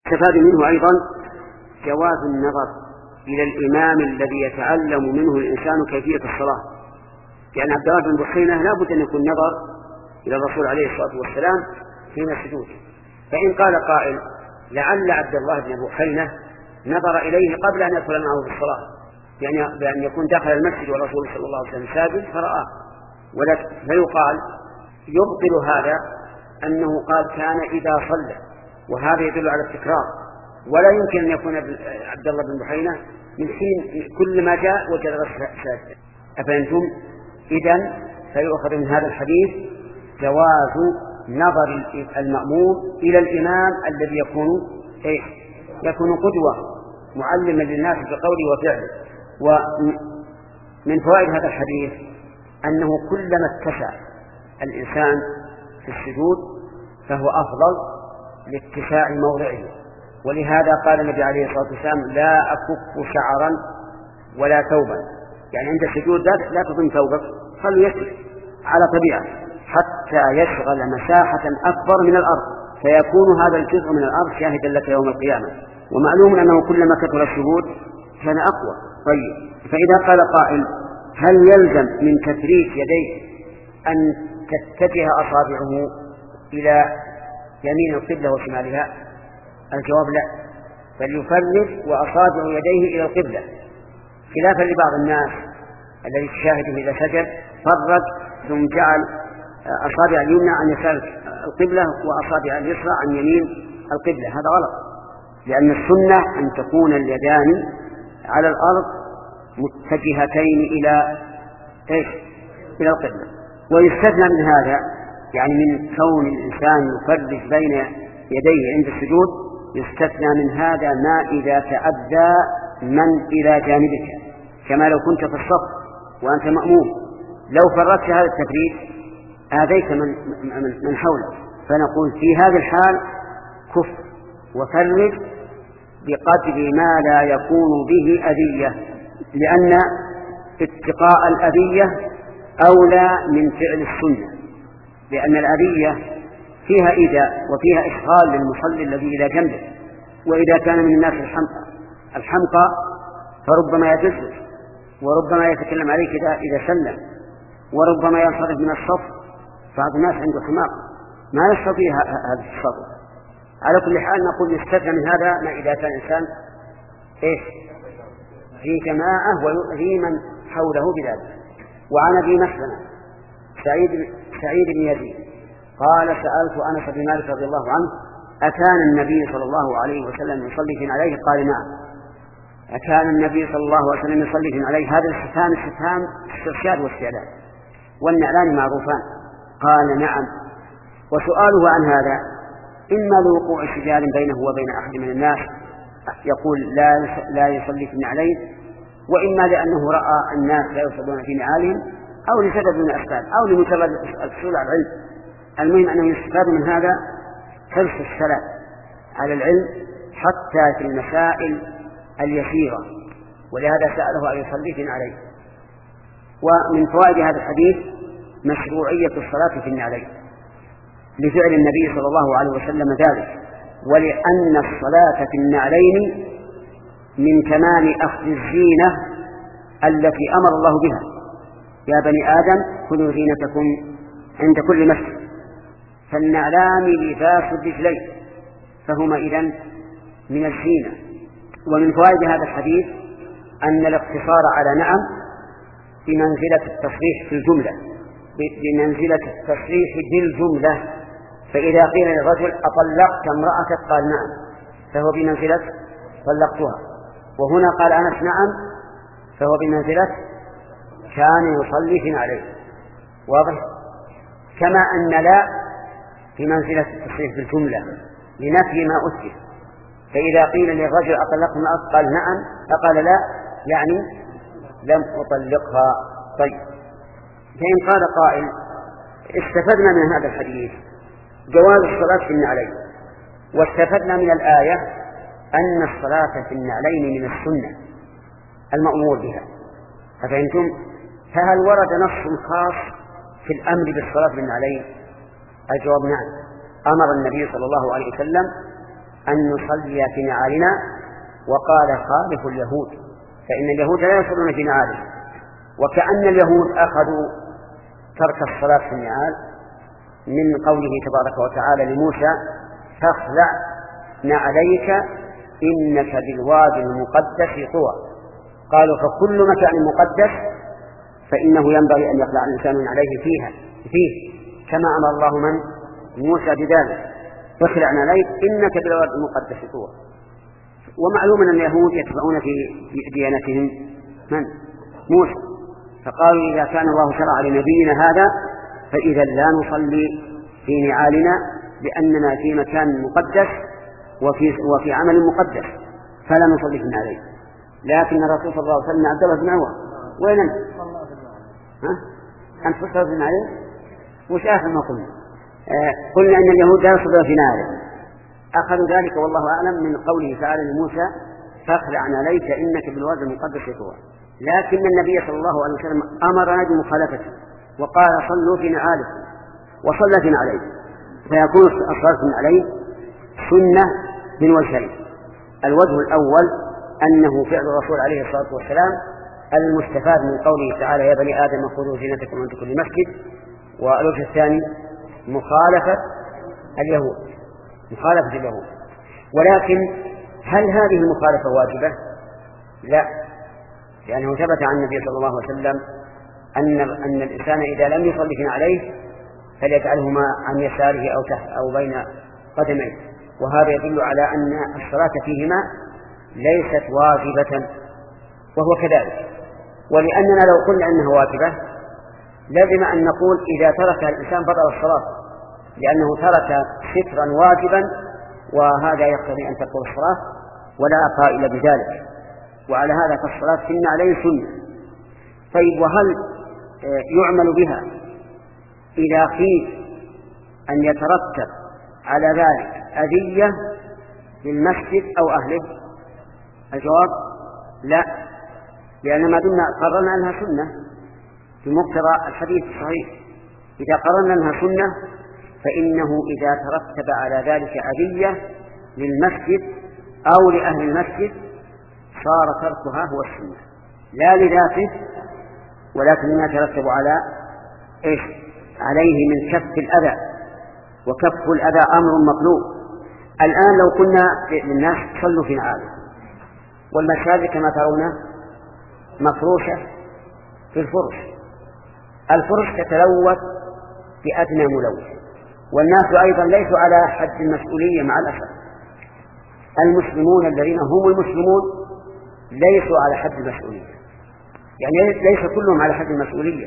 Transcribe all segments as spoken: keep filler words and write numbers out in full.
يستفاد منه أيضا جواز النظر إلى الإمام الذي يتعلم منه الإنسان كيفية الصلاة، لأن عبد الله بن بحينة لا بد أن يكون نظر إلى الرسول عليه الصلاة والسلام حين السجود. فإن قال قائل لعل عبد الله بن بحينة نظر إليه قبل أن يدخل معه في الصلاة، يعني بأن يكون دخل المسجد والرسول صلى الله عليه وسلم ساجد فرآه، ولكن فيقال يبطل هذا أنه قال كان إذا صلى، وهذا يدل على التكرار، ولا يمكن أن يكون عبد الله بن بحينة من حين كل ما جاء وجد ساجدا. أفهمتم؟ إذن فيؤخذ من هذا الحديث جواز نظر المأموم إلى الإمام الذي يكون إيه؟ يكون قدوة معلما للناس بقوله وفعله. ومن فوائد هذا الحديث أنه كلما اتسع الإنسان في السجود فهو أفضل لاتساع موضعه، ولهذا قال النبي عليه الصلاة والسلام لا أكف شعرا ولا ثوبا، يعني عند السجود لا تضم ثوبك، خلوا يسجد على طبيعة حتى يشغل مساحة أكبر من الأرض، فيكون هذا الجزء من الأرض شاهدا لك يوم القيامة. ومعلوم أنه كلما كثر الشهود كان أقوى. طيب، فإذا قال قائل هل يلزم من تفريج يديه أن تتجه أصابعه إلى يمين القبلة وشمالها؟ الجواب لا، بل يفرج وأصابع يديه إلى القبلة، خلافا لبعض الناس الذي تشاهده إذا سجد فرج ثم جعل أصابع اليمنى عن يسار القبلة وأصابع اليسرى عن يمين القبلة. هذا غلط، لأن السنة أن تكون اليدان على الأرض متجهتين إلى إيش؟ إلى القبلة. ويستثنى من هذا، يعني من كون الإنسان يفرج بين يديه عند السجود، يستثنى من هذا ما إذا تأذى من إلى جانبك، كما لو كنت في الصف وأنت مأموم، لو فرجت هذا التفريج آذيت من, من حولك، فنقول في هذه الحال كف وفرج بقدر ما لا يكون به أذية، لأن اتقاء الأذية أولى من فعل السنة، لأن الأذية فيها إيذاء وفيها إشغال للمصلي الذي إلى جنبه، وإذا كان من الناس الحمقى فربما يتزوج، وربما يتكلم عليك إذا سلم، وربما ينصرف من الصف. بعض الناس عنده حماق ما يستطيع هذا الصبر. على كل حال نقول يستثنى من هذا ما إذا كان الإنسان إيش في جماعة ويؤذي من حوله بذلك. وعن أبي مسلمة سعيد, سعيد بن يزيد قال سألت أنس بن مالك رضي الله عنه أكان النبي صلى الله عليه وسلم يصلي في عليه؟ قال نعم. أكان النبي صلى الله عليه وسلم يصلي في عليه؟ هذا الاستفهام استفهام استرشاد واستعلان، والنعلان معروفان. قال نعم. وسؤاله عن هذا إما لوقوع شجار بينه وبين أحد من الناس يقول لا لا يصلي في نعلين، وإما لأنه رأى الناس لا يصلون في نعالهم، أو لسبب من الأسباب، أو لمجرد الحصول على العلم. المهم أنه يستفاد من هذا حرص السلف على العلم حتى في المسائل اليسيرة، ولهذا سأله أن يصلي في نعلين. ومن فوائد هذا الحديث مشروعية الصلاة في النعلين لفعل النبي صلى الله عليه وسلم ذلك، ولأن الصلاة في النعلين من كمال أخذ الزينة التي أمر الله بها: يا بني آدم خذوا زينتكم عند كل مسجد. فالنعلان لباس الرجلين، فهما إذن من الزينة. ومن فوائد هذا الحديث أن الاقتصار على نعم بمنزلة التصريح في الجملة، بمنزلة التصريح بالجملة. فإذا قيل للرجل أطلقت امرأتك؟ قال نعم، فهو بمنزلة طلقتها. وهنا قال أنس نعم، فهو بمنزلة كان يصلي في عليه. واضح؟ كما أن لا بمنزلة التصريح بالجملة لنفي ما أثبت. فإذا قيل للرجل أطلقت امرأتك؟ قال نعم، فقال لا، يعني لم أطلقها. طيب، فإن قال قائل استفدنا من هذا الحديث جواز الصلاة في النعلين، واستفدنا من الآية أن الصلاة في النعلين من السنة المأمور بها، ففهمتم؟ فهل ورد نص خاص في الأمر بالصلاة في النعلين؟ الجواب نعم. أمر النبي صلى الله عليه وسلم أن نصلي في نعالنا، وقال خالف اليهود، فإن اليهود لا يصلون في نعالهم. وكأن اليهود أخذوا ترك الصلاة في النعال من قوله تبارك وتعالى لموسى: فاخلع نعليك إنك بالوادي المقدس طوى. قالوا فكل مكان مقدس فإنه ينبغي أن يخلع الإنسان عليه فيها فيه، كما أمر الله من موسى بذلك: فاخلع نعليك إنك بالوادي المقدس طوى. ومعلوم أن اليهود يتبعون في ديانتهم من؟ موسى. فقالوا إذا كان الله شرع لنبينا هذا فإذا لا نصلي في نعالنا، لأننا في مكان مقدس وفي, وفي عمل مقدس، فلا نصلي في نعالين. لكن الرسول صلى الله عليه وسلم عبد الله بن عمر وين أنت؟ ها؟ أنت تصلي في نعالين؟ وش آخر ما قلنا؟ آه قلنا أن اليهود لا يصلون في نعالين، أخذوا ذلك والله أعلم من قوله تعالى لموسى: فاخلع نعليك إنك بالوادي المقدس طوى. لكن النبي صلى الله عليه وسلم أمرنا بمخالفته وقال: صلوا في نعالكم، وصلى في نعليه. فيكون الصلاة في نعليه سنة من وجهين: الوجه الأول أنه فعل الرسول عليه الصلاة والسلام المستفاد من قوله تعالى: يا بني آدم خذوا زينتكم عند كل مسجد. والوجه الثاني مخالفة اليهود مخالفة اليهود ولكن هل هذه المخالفة واجبة؟ لا، لأنه ثبت عن النبي صلى الله عليه وسلم أن أن الإنسان إذا لم يصلي في عليه فليجعلهما عن يساره أو تحت أو بين قدميه، وهذا يدل على أن الصلاة فيهما ليست واجبة، وهو كذلك. ولأننا لو قلنا أنها واجبة لازم أن نقول إذا تركها الإنسان بطل الصلاة، لأنه ترك سترا واجبا، وهذا يقتضي أن تبطل الصلاة ولا قائل بذلك. وعلى هذا فالصلاة في النعلين سنة. طيب، وهل يعمل بها إذا خيف أن يترتب على ذلك أذية للمسجد أو أهله؟ الجواب لا، لأن ما دمنا قررنا أنها سنة بمقتضى الحديث الصحيح. إذا قررنا أنها سنة فإنه إذا ترتب على ذلك أذية للمسجد أو لأهل المسجد صار تركها هو السنة، لا لذاته ولكن ما يترتب على إيش؟ عليه من كف الأذى، وكف الأذى أمر مطلوب. الآن لو قلنا للناس صلوا في نعالهم، والمساجد كما ترون مفروشة في الفرش، الفرش تتلوث بأدنى ملوث، والناس أيضا ليسوا على حد المسؤولية مع الأسف. المسلمون الذين هم المسلمون ليسوا على حد المسؤولية، يعني ليس كلهم على حد المسؤولية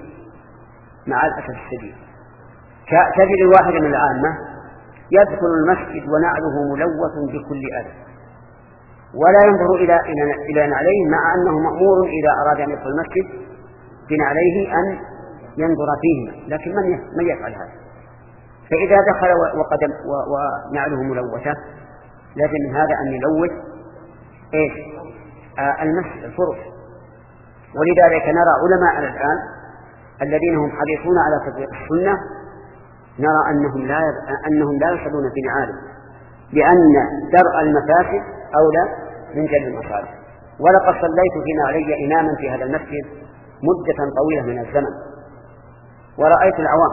مع الأسف الشديد. تجد الواحد من العامة يدخل المسجد ونعله ملوث بكل أذى ولا ينظر إلى إلى نعليه، مع أنه مأمور إذا أراد أن يدخل المسجد بنعليه أن ينظر فيهما، لكن من من يفعل هذا؟ فإذا دخل وقدم ونعله ملوثة لازم من هذا أن يلوث إيش؟ آه المسجد الفرش. ولذلك نرى علماء الآن الذين هم حريصون على تطبيق السنة نرى أنهم لا أنهم لا يصلون في نعالهم، لأن درء المفاسد أولى من جلب المصالح. ولقد صليت في نعلي إماما في هذا المسجد مدة طويلة من الزمن، ورأيت العوام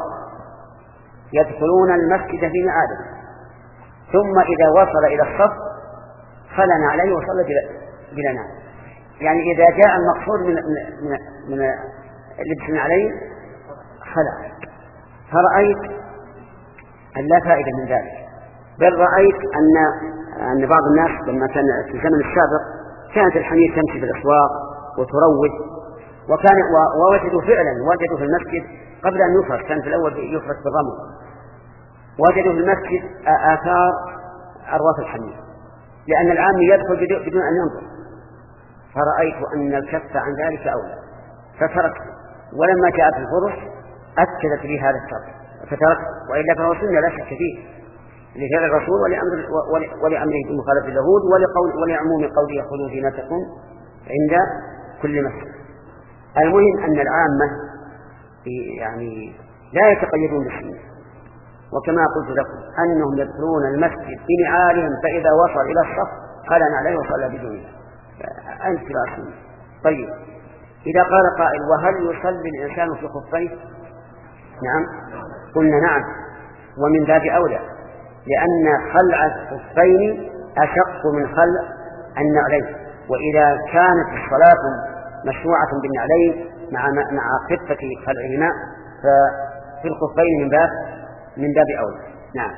يدخلون المسجد في نعالهم، ثم إذا وصل إلى الصف خلع نعليه وصلى بلا نعل. يعني إذا جاء المقصود من من من لبس نعليه خلع. فرأيت أن لا فائدة من ذلك، بل رأيت أن أن بعض الناس لما كان في الزمن السابق كانت الحمير تمشي في الأسواق وتروج، وكان ووجدوا فعلا وجدوا في المسجد قبل أن يفرش، كان في الأول يفرش بالرمل، وجدوا في المسجد آثار أرواف الحمير، لأن العام يدخل بدون أن ينظر. فرأيت أن الكف عن ذلك أولى فتركت، ولما جاءت الفرش أكدت لي هذا الترك فتركت. وإلا فهو سنة لا شك فيه لفعل الرسول ولأمر ولأمره بمخالفة اليهود ولقول ولعموم قوله خذوا زينتكم عند كل مسجد. المهم أن العامة يعني لا يتقيدون بالسنة، وكما قلت لكم أنهم يدخلون المسجد بنعالهم فإذا وصل إلى الصف قال عليه وصلى بدونه أنت لا سنة. طيب إذا قال قائل وهل يصلي الإنسان في خفيه؟ نعم قلنا نعم، ومن باب أولى، لأن خلع الخفين أشق من خلع النعلين، وإذا كانت الصلاة مشروعة بالنعلين مع مع خفة خلعهما ففي الخفين من باب من باب أولى. نعم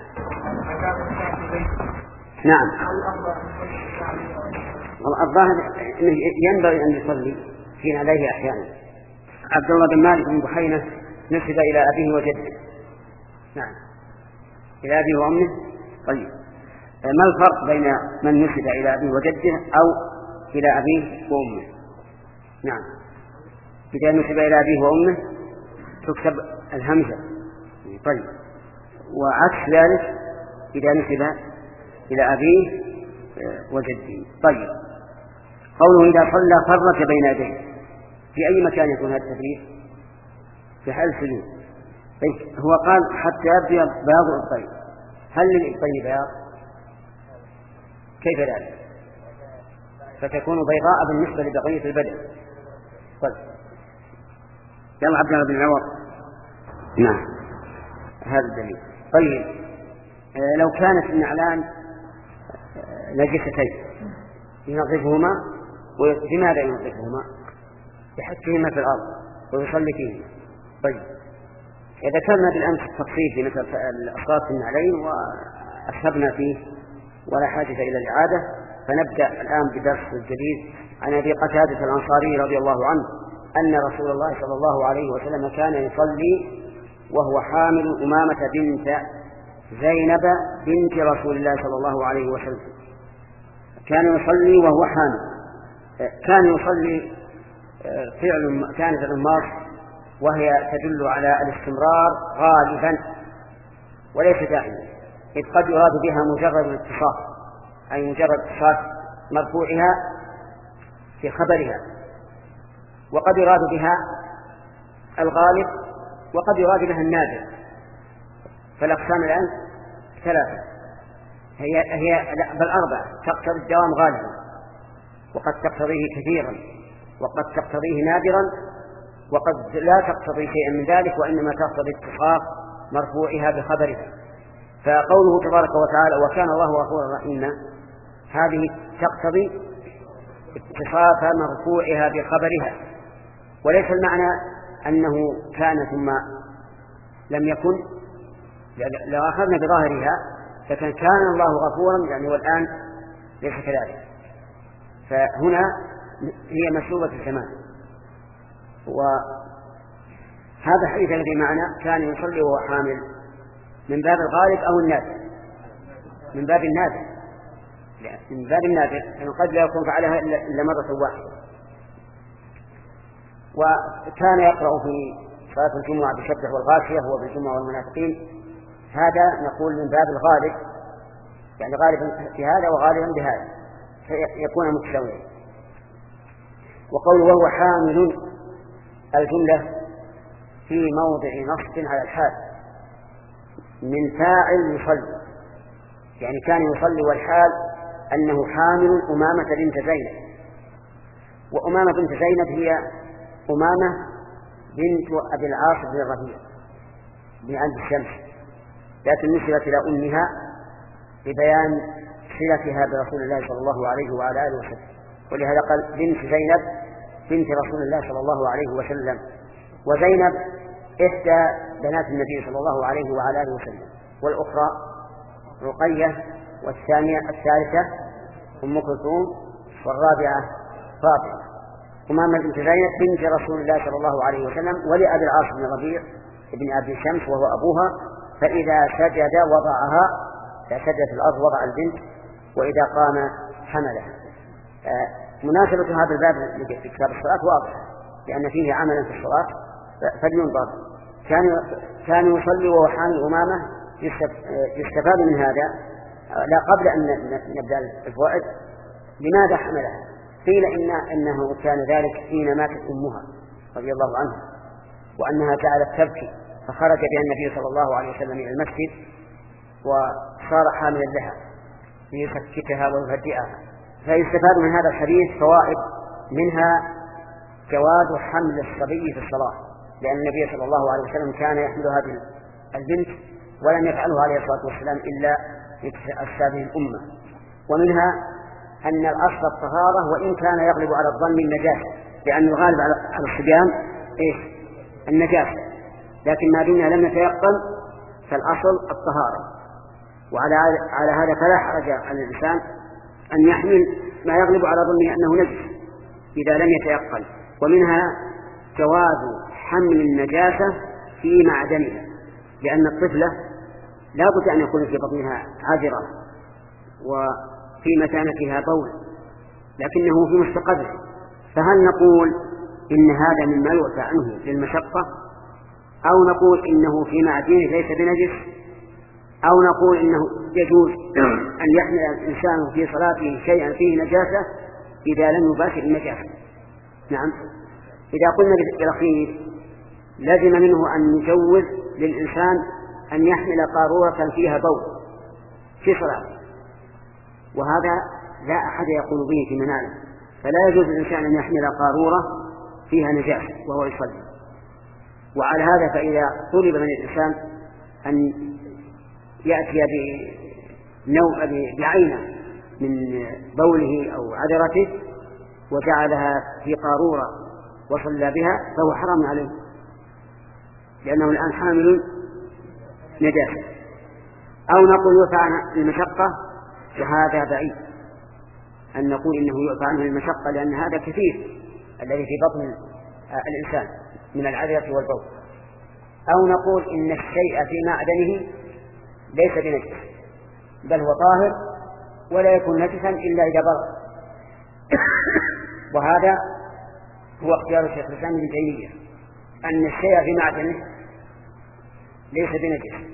نعم الظاهر أنه ينبغي أن يصلي في نعليه أحيانا. عبد الله بن مالك بن بحينة نسب إلى أبيه وجده. نعم إلى أبيه وأمه. طيب ما الفرق بين من نسب إلى أبيه وجده أو إلى أبيه وأمه؟ نعم إذا نسب إلى أبيه وأمه تكتب الهمزة. طيب وعكس ذلك إذا نسب إلى أبيه وجده. طيب قوله إذا صلى فرج بين يديه، في أي مكان يكون هذا التفريج؟ في حال السجود. طيب هو قال حتى يبدو بياض الإبطين، هل للإبطين بياض؟ كيف ذلك؟ فتكون بيضاء بالنسبة لبقية البدن. طيب يلا عبد الله بن عمر. نعم هذا الدليل. طيب آه لو كانت النعلان نجستين ينظفهما، ولماذا ينظفهما؟ يحكهما في الأرض ويصلي فيه. طيب ذكرنا بالأمس التفصيل في مثل الأصوات النعلين وأسهبنا فيه ولا حاجة إلى الإعادة، فنبدأ الآن بدرس الجديد عن أبي قتادة الأنصاري رضي الله عنه أن رسول الله صلى الله عليه وسلم كان يصلي وهو حامل أمامة بنت زينب بنت رسول الله صلى الله عليه وسلم. كان يصلي وهو حامل، كان يصلي فعل كان فعل ماض وهي تدل على الاستمرار غالبا وليس دائما، إذ قد يراد بها مجرد الاتصاف، أي مجرد اتصاف مرفوعها في خبرها، وقد يراد بها الغالب وقد يراد بها النادر. فالأقسام الآن ثلاثة، هي هي بل أربعة، تقتضي الدوام غالبا، وقد تقتضيه كثيرا، وقد تقتضيه نادرا، وقد لا تقتضي شيئا من ذلك وإنما تقتضي اتصاف مرفوعها بخبرها. فقوله تبارك وتعالى وكان الله غفورا رحيما، هذه تقتضي اتصاف مرفوعها بخبرها، وليس المعنى أنه كان ثم لم يكن. لو أخذنا بظاهرها فكان كان الله غفورا يعني والآن ليس كذلك، فهنا هي مسلوبة الزمان. وهذا حديث الذي معنا كان يصلي وهو حامل من باب الغالب أو النادر؟ من باب النادر، من باب النادر يعني قد لا يكون فعلها إلا مرة واحدة. وكان يقرأ في صلاة الجمعة بشبه والغاشية هو بالجمعة والمنافقين، هذا نقول من باب الغالب، يعني غالبا بهذا وغالبا بهذا فيكون متساويا. وقوله وهو حامل الجملة في موضع نصب على الحال من فاعل يصلي، يعني كان يصلي والحال أنه حامل أمامة بنت زينب، وأمامة بنت زينب هي أمامة بنت أبي العاص بن الربيع بن عبد الشمس، لكن نسبت إلى أمها لبيان صلتها برسول الله صلى الله عليه وعلى آله وسلم، ولهذا قال بنت زينب بنت رسول الله صلى الله عليه وسلم. وزينب إحدى بنات النبي صلى الله عليه وعلى آله وسلم، والأخرى رقية، والثانية الثالثة أم كلثوم، والرابعة فاطمة. أمامة بنت زينب بنت رسول الله صلى الله عليه وسلم، ولأبي العاص بن ربيع ابن أبي شمس وهو أبوها، فإذا سجد وضعها، إذا سجد في الأرض وضع البنت، وإذا قام حملها. آه مناسبة هذا الباب في كتاب الصلاة واضحة، لأن فيه عملا في الصلاة فلينظر. كان كان يصلي وهو حامل أمامة. يستفاد من هذا، لا قبل أن نبدأ الفوائد، لماذا حملها؟ قيل إن أنه كان ذلك حين ماتت أمها رضي الله عنها، وأنها جعلت تبكي فخرج بها النبي صلى الله عليه وسلم إلى المسجد وصار حاملا لها ليسكتها ويهدئها. فيستفاد من هذا الحديث فوائد، منها جواز حمل الصبي في الصلاة، لأن النبي صلى الله عليه وسلم كان يحمل هذه البنت ولم يفعله عليه الصلاة والسلام إلا لتأسى به الأمة. ومنها أن الأصل الطهارة وإن كان يغلب على الظن النجاسة، لأن الغالب على الصبيان إيش؟ النجاسة، لكن ما دونها لم يتيقن فالأصل الطهارة. وعلى على هذا فلا حرج على الإنسان أن يحمل ما يغلب على ظنه أنه نجس إذا لم يتيقن. ومنها جواز حمل النجاسة في معدنها، لأن الطفلة لا بد أن يكون في بطنها عذرة وفي متانتها بول، لكنه في مستقبل، فهل نقول إن هذا مما يعفى عنه للمشقة، أو نقول إنه في معدنه ليس بنجس، أو نقول إنه يجوز أن يحمل الإنسان في صلاته شيئا فيه نجاسة إذا لم يباشر النجاسة؟ نعم، إذا قلنا بالأخير لازم منه أن نجوز للإنسان أن يحمل قارورة فيها بول في صلاته، وهذا لا أحد يقول به في مناله، فلا يجوز للإنسان أن يحمل قارورة فيها نجاسة وهو يصلي. وعلى هذا فإذا طلب من الإنسان أن يأتي بنوع بعينه من بوله أو عذرته وجعلها في قارورة وصلى بها فهو حرام عليه، لأنه الآن حامل نجاسة. أو نقول يعفى عن المشقة، وهذا بعيد أن نقول إنه يعفى عنه المشقة، لأن هذا كثير الذي في بطن الإنسان من العذرة والبول. أو نقول إن الشيء في معدنه ليس بنجس بل هو طاهر ولا يكون نجسا إلا إذا بلغ. وهذا هو اختيار الشيخ الإسلام ابن تيمية، أن الشيء في معدنه ليس بنجس.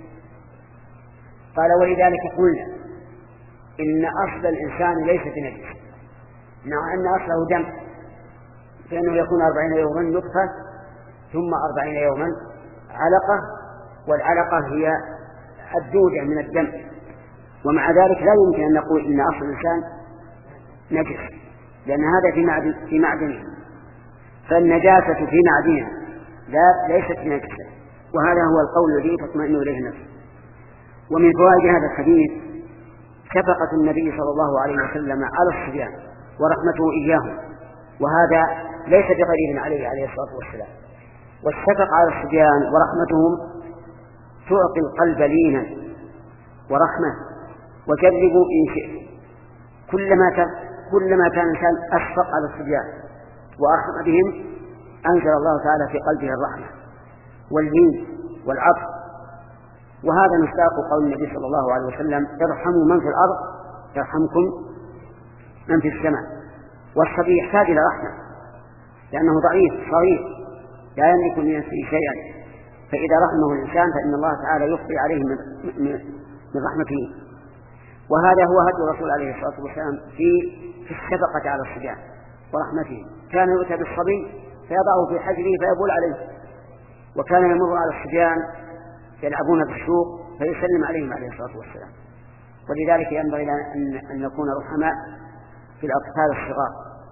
قال ولذلك قلنا إن أصل الإنسان ليس بنجس، مع أن أصله دم، فإنه يكون أربعين يوما نطفة ثم أربعين يوما علقة، والعلقة هي الدودة من الدم، ومع ذلك لا يمكن أن نقول إن أصل الإنسان نجس، لأن هذا في معدن في معدنه، فالنجاسة في معدنها لا ليست نجسة، وهذا هو القول الذي تطمئن إليه النفس. ومن فوائد هذا الحديث شفقة النبي صلى الله عليه وسلم على الصبيان ورحمته إياهم، وهذا ليس بغريب عليه عليه الصلاة والسلام. والشفقة على الصبيان ورحمتهم تعطي القلب لينا ورحمة. وجربوا إن شئت كلما كان كلما كان الإنسان أشفق على الصبيان وأرحم بهم أنزل الله تعالى في قلبه الرحمة واللين والعطف. وهذا مصداق قول النبي صلى الله عليه وسلم ارحموا من في الأرض يرحمكم من في السماء. والصبي يحتاج إلى رحمة لأنه ضعيف صغير لا يملك لنفسه شيئا، فإذا رحمه الإنسان فإن الله تعالى يفضي عليه من, من رحمته. وهذا هو هدي الرسول عليه الصلاة والسلام في في الشفقة على الصبيان ورحمته. كان يؤتى بالصبي فيضعه في حجره فيبول عليه، وكان يمر على الصبيان يلعبون في السوق فيسلم عليهم عليه الصلاة والسلام. ولذلك ينبغي أن, أن نكون رحماء في الأطفال الصغار.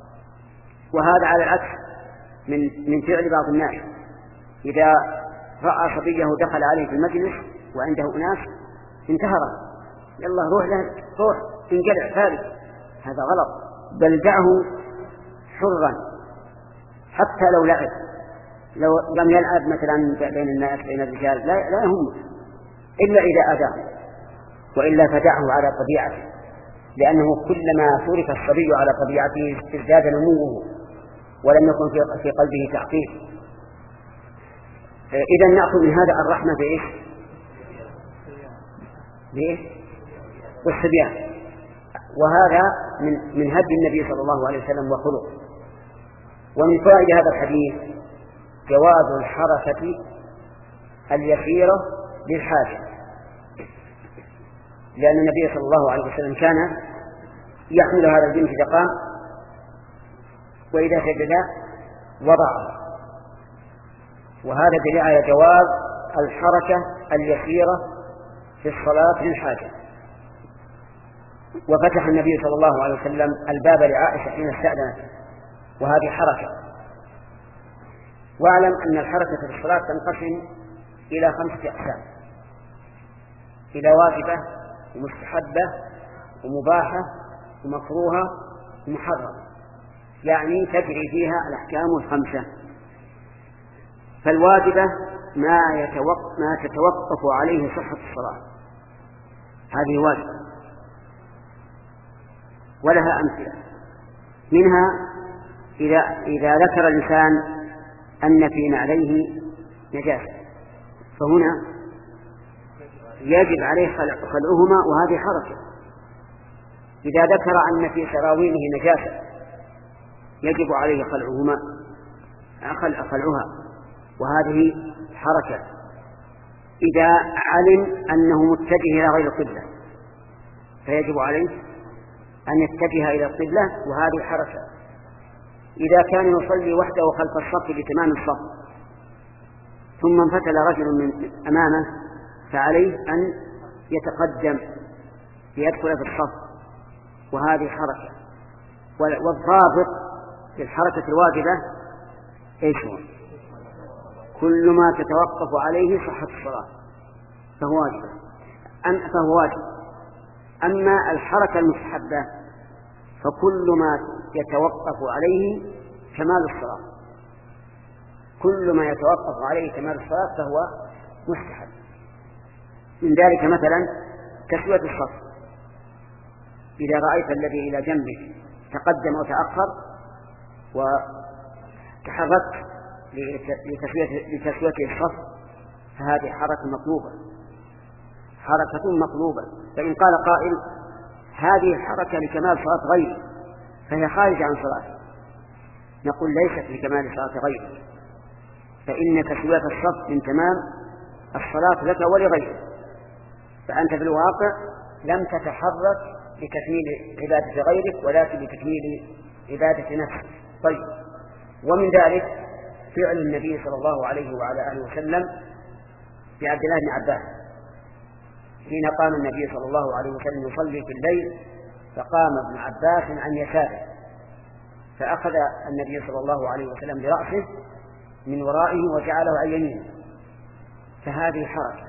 وهذا على العكس من من فعل بعض الناس، إذا رأى صبيه دخل عليه في المجلس وعنده أناس انتهره، يلا روح له روح انقلع ثالث، هذا غلط، بل دعه حرا حتى لو لعب، لو لم يلعب مثلا بين الناس بين الرجال لا, لا يهمه إلا إذا أذاه، وإلا فدعه على طبيعته، لأنه كلما ترك الصبي على طبيعته ازداد نموه ولم يكن في قلبه تعقيد. إذا نأخذ من هذا الرحمة بإيش؟ بإيش؟ والصبيان. وهذا من من هدي النبي صلى الله عليه وسلم وخلقه. ومن فوائد هذا الحديث جواز الحركة اليسيرة للحاجة، لأن النبي صلى الله عليه وسلم كان يحمل هذا الجنس إذا قام، وإذا سجد وضعه، وهذا دليل على جواز الحركة اليسيرة في الصلاة للحاجة. وفتح النبي صلى الله عليه وسلم الباب لعائشة حين استأذنت، وهذه حركة. واعلم أن الحركة في الصلاة تنقسم إلى خمسة أقسام: إلى واجبة ومستحبة ومباحة ومكروهة ومحرمة، يعني تجري فيها الأحكام الخمسة. فالواجبة ما, يتوقف ما تتوقف عليه صحة الصلاة، هذه واجبة ولها أمثلة. منها إذا, إذا ذكر الإنسان أن في نعليه نجاسة، فهنا يجب عليه خلعهما، وهذه حركة. إذا ذكر أن في سراويله نجاسة يجب عليه خلعهما خلعها، وهذه حركة. إذا علم أنه متجه إلى غير القبلة فيجب عليه أن يتجه إلى القبلة، وهذه حركة. إذا كان يصلي وحده خلف الصف لتمام الصف ثم انفتل رجل من أمامه فعليه أن يتقدم ليدخل في الصف، وهذه حركة. والضابط للحركة الواجبة إيش هو؟ كل ما تتوقف عليه صحة الصلاة فهو واجب. أم فهو واجب. أما الحركة المستحبة فكل ما يتوقف عليه كمال الصلاة، كل ما يتوقف عليه كمال الصلاة فهو مستحب. من ذلك مثلا تسوية الصف، إذا رأيت الذي إلى جنبك تقدم وتأخر وتحركت لتسوية الصف فهذه حركة مطلوبة، حركة مطلوبة. فإن قال قائل هذه الحركة لكمال صلاة غيري فهي خارجة عن صلاة، نقول ليست لكمال صلاة غيري، فإن تسوية الصف من تمام الصلاة لك ولغيرك، فأنت في الواقع لم تتحرك لتكميل عبادة غيرك ولكن لتكميل عبادة نفسك. طيب، ومن ذلك فعل النبي صلى الله عليه وعلى آله وسلم بعبد الله بن عباس حين قام النبي صلى الله عليه وسلم يصلي في الليل، فقام ابن عباس عن يساره فأخذ النبي صلى الله عليه وسلم برأسه من ورائه وجعله عن يمينه، فهذه حركة.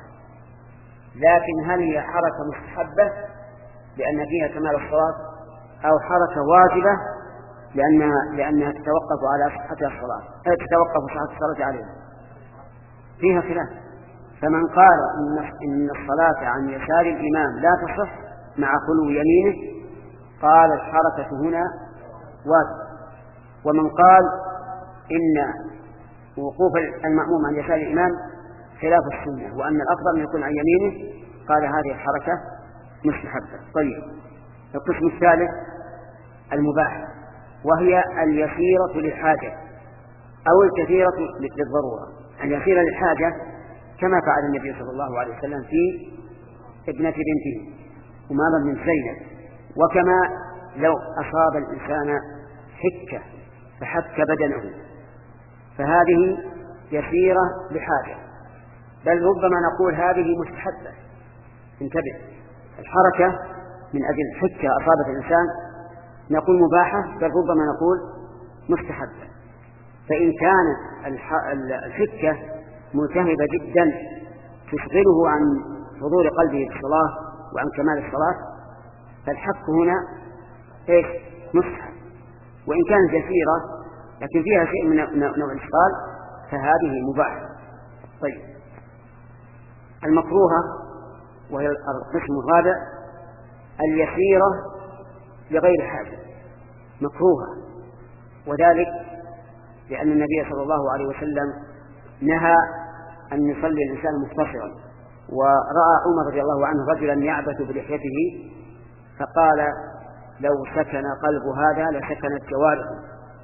لكن هل هي حركة مستحبة لأن فيها كمال الصلاة، أو حركة واجبة لأنها, لأنها تتوقف على صحة الصلاة أو تتوقف صحة الصلاة عليها؟ فيها خلاف. فمن قال إن الصلاة عن يسار الإمام لا تصح مع خلو يمينه قال الحركة هنا واجب. ومن قال إن وقوف المأموم عن يسار الإمام خلاف السنة وأن الأفضل أن يكون عن يمينه قال هذه الحركة مستحبة. طيب، القسم الثالث المباح، وهي اليسيرة للحاجة أو الكثيرة للضرورة. اليسيرة للحاجة كما فعل النبي صلى الله عليه وسلم في ابنة بنته أمامة بن زينب، وكما لو أصاب الإنسان حكة فحك بدنه فهذه يسيرة لحاجة، بل ربما نقول هذه مستحبة. انتبه، الحركة من أجل حكة أصابت الإنسان نقول مباحة، بل ربما نقول مستحبة. فإن كانت الحكة ملتهبة جدا تشغله عن حضور قلبه في الصلاة وعن كمال الصلاة فالحك هنا إيش؟ مستحب. وإن كانت يسيرة لكن فيها شيء من نوع الإشغال فهذه مباحة. طيب، المكروهة وهي القسم الرابع اليسيرة لغير حاجة، مكروهة، وذلك لأن النبي صلى الله عليه وسلم نهى أن يصلي الإنسان مختصرا، ورأى عمر رضي الله عنه رجلا يعبث بلحيته فقال لو سكن قلب هذا لسكنت جوارحه.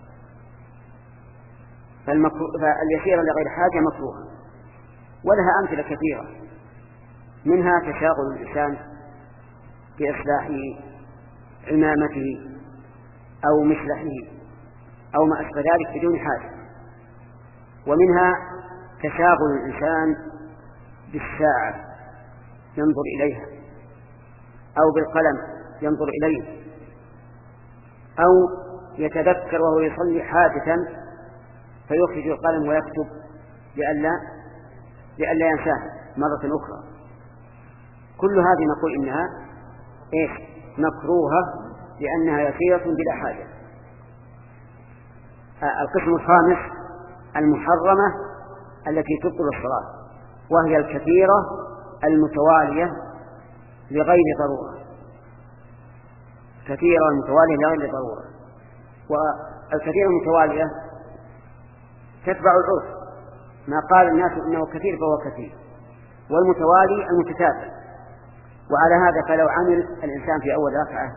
فاليسيرة لغير حاجة مكروهة، ولها أمثلة كثيرة، منها تشاغل الإنسان بإصلاح عمامته أو مسلحه أو ما أشبه ذلك بدون حاجة، ومنها تشاغل الإنسان بالساعة ينظر إليها، أو بالقلم ينظر إليه، أو يتذكر وهو يصلي حادثا فيخرج القلم ويكتب لئلا لئلا ينساه مرة أخرى، كل هذه نقول إنها إيش؟ مكروهة لأنها يسيرة بلا حاجة. القسم الخامس المحرمة التي تبطل الصلاة، وهي الكثيرة المتوالية لغير ضرورة، كثيرة المتوالية لغير ضرورة. والكثيرة المتوالية تتبع العرف، ما قال الناس إنه كثير فهو كثير، والمتوالي المتتابع. وعلى هذا فلو عمل الإنسان في أول ركعة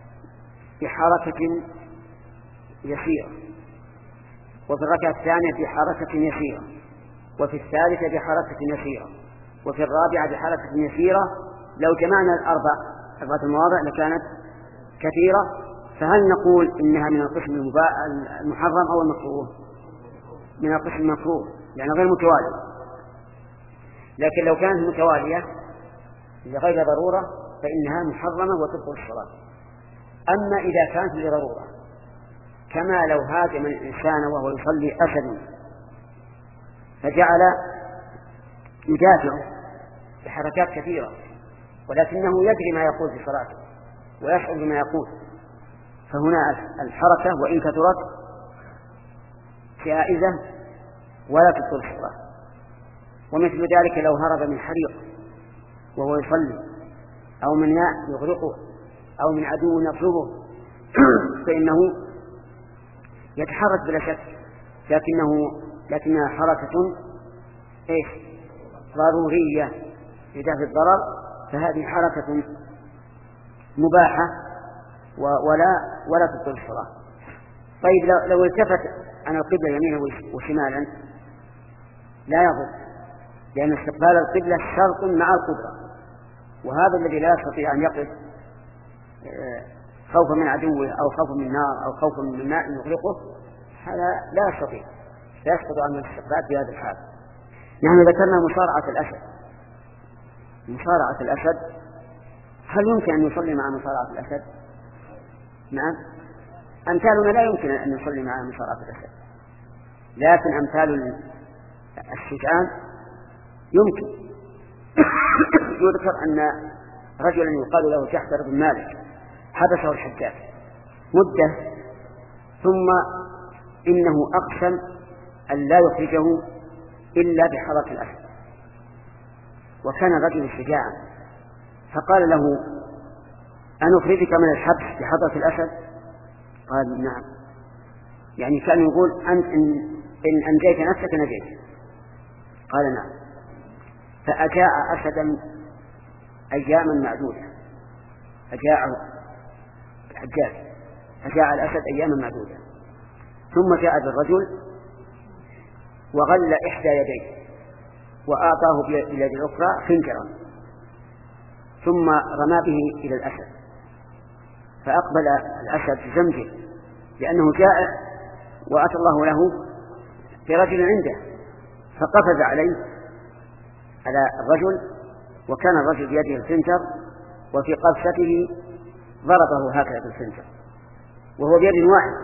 بحركة يسيرة، وفي الركعة الثانية بحركة يسيرة، وفي الثالثة بحركة يسيرة، وفي الرابعة بحركة يسيرة، لو جمعنا الأربع أربعة المواضع لكانت كثيرة. فهل نقول إنها من القسم المحرم أو المكروه؟ من القسم المكروه يعني غير متوالية. لكن لو كانت متوالية لغير ضرورة فإنها محرمة وتبطل الصلاة. أما إذا كانت لضرورة، كما لو هاجم الإنسان وهو يصلي أسد فجعل يدافع بحركات كثيرة، ولكنه يدري ما يقول في صلاته ويشعر بما يقول، فهنا الحركة وإن كثرت جائزة ولا تبطل الصلاة. ومثل ذلك لو هرب من حريق وهو يصلي، أو من ماء يغرقه، أو من عدو يطلبه، فإنه يتحرك بلا شك، لكنه لكنها حركة إيش؟ ضرورية لدفع الضرر، فهذه حركة مباحة ولا ولا تبطل الصلاة. طيب لو, لو التفت عن القبلة يمينا وشمالا لا يضر، لأن استقبال القبلة شرط مع القدرة، وهذا الذي لا يستطيع أن يقف خوفا من عدوه أو خوفا من نار أو خوفا من ماء يغرقه، هذا لا يستطيع، لا يستطيع أن الاستقبال في هذا الحال. نحن ذكرنا مصارعة الأسد. مصارعة الأسد هل يمكن أن يصلي مع مصارعة الأسد؟ نعم، أمثالنا لا يمكن أن يصلي مع مصارعة الأسد، لكن أمثال الشجعان يمكن. يذكر أن رجلا يقال له جحفر بن مالك حبسه الحجاج مدة، ثم إنه أقسم أن لا يخرجه إلا بحركة الأسد، وكان رجل شجاعا، فقال له: أن أخرجك من الحبس بحركة الأسد؟ قال: نعم. يعني كان يقول: أنت إن, إن أنجيت نفسك نجيت. قال: نعم. فأجاع أسدا أياما معدودة، أجاع الحجاج أجاع الأسد أياما معدودة، ثم جاء بالرجل وغل إحدى يديه وأعطاه باليد الأخرى خنجرا، ثم رمى به إلى الأسد، فأقبل الأسد زمجه لأنه جائع، وأتى الله له برجل عنده، فقفز عليه على الرجل، وكان الرجل بيده الخنجر، وفي قفزته ضربه هكذا بالخنجر وهو بيد واحد،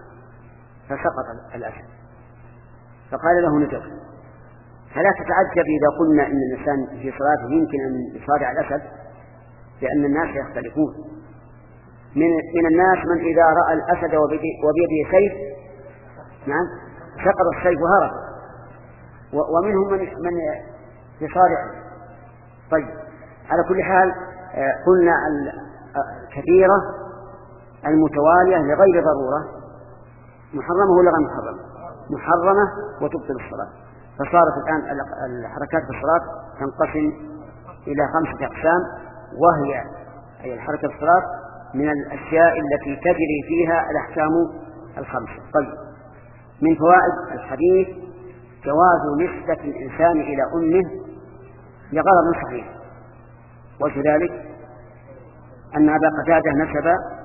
فسقط الأسد. فقال له: نجر. فلا تتعجب إذا قلنا إن الإنسان في صلاته يمكن أن يصارع الأسد، لأن الناس يختلفون. من, من الناس من إذا رأى الأسد وبيده سيف نعم سقط السيف وهرب، ومنهم من, من يصارع. طيب، على كل حال قلنا الكثيرة المتوالية لغير ضرورة محرمة ولا غير محرمة؟ محرمة وتبطل الصلاة. فصارت الآن الحركات في الصلاة تنقسم إلى خمسة أقسام، وهي أي الحركة في الصلاة من الأشياء التي تجري فيها الأحكام الخمسة. طيب، من فوائد الحديث جواز نسبة الإنسان إلى أمه لغرض صحيح، وجه ذلك أن أبا قتادة نسب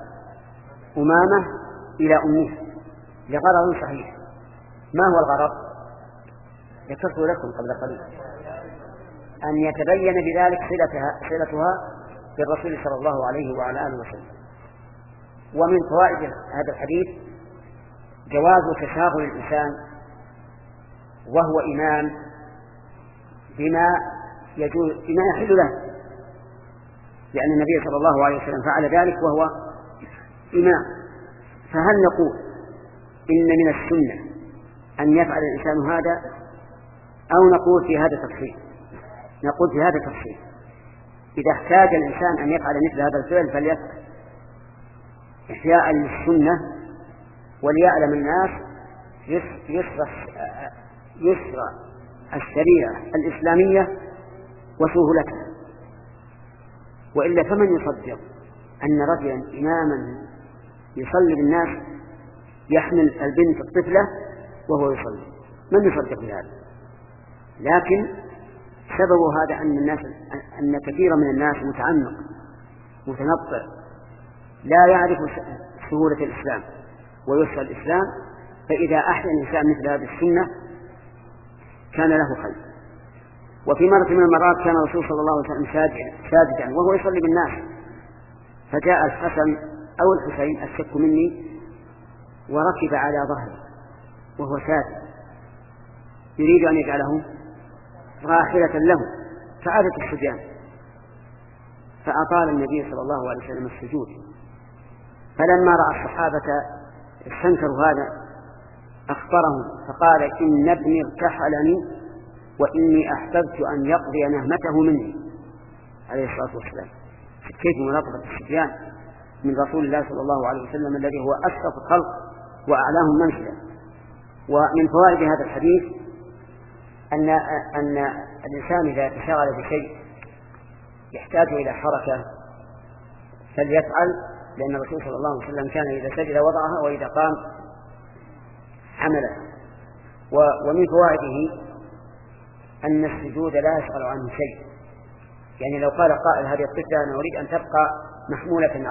أمامة إلى أمه لغرض صحيح. ما هو الغرض؟ ذكرت لكم قبل قليل. أن يتبين بذلك صلتها, صلتها بالرسول صلى الله عليه وعلى آله وسلم. ومن فوائد هذا الحديث جواز تشاغل الإنسان وهو إمام بما يجوز بما يحل له، لأن النبي صلى الله عليه وسلم فعل ذلك وهو إمام. فهل نقول إن من السنة أن يفعل الإنسان هذا، أو نقول في هذا تفصيل؟ نقول في هذا تفصيل. إذا احتاج الإنسان أن يفعل مثل هذا الفعل فليفعل إحياء للسنة، وليعلم الناس يسر يسر الشريعة الإسلامية وسهولتها. وإلا فمن يصدق أن رجلا إماما يصلي بالناس يحمل البنت الطفلة وهو يصلي؟ من يصدق بهذا؟ لكن سبب هذا أن الناس أن كثيرا من الناس متعمق متنطع لا يعرف سهولة الإسلام ويسر الإسلام، فإذا أحيا الإنسان مثل هذه السنة كان له خير. وفي مرة من المرات كان الرسول صلى الله عليه وسلم ساجدا وهو يصلي بالناس، فجاء الحسن أو الحسين الشك مني وركب على ظهره وهو ساجد يريد أن يجعله راحلة له كعادة الصبيان، فأطال النبي صلى الله عليه وسلم السجود. فلما رأى الصحابة استنكروا هذا أخبرهم فقال: إن ابني ارتحلني وإني أحببت أن يقضي نهمته مني، عليه الصلاة والسلام. كيف مراقبة الصبيان من رسول الله صلى الله عليه وسلم الذي هو أشرف الخلق وأعلاهم منزلا. ومن فوائد هذا الحديث أن أن الإنسان إذا تشغل بشيء يحتاج إلى حركة فليفعل، لأن الرسول صلى الله عليه وسلم كان إذا سجد وضعها وإذا قام حملها. ومن فوائده أن السجود لا يشغل عنه شيء، يعني لو قال قائل هذه الطفلة أنا أريد أن تبقى محمولة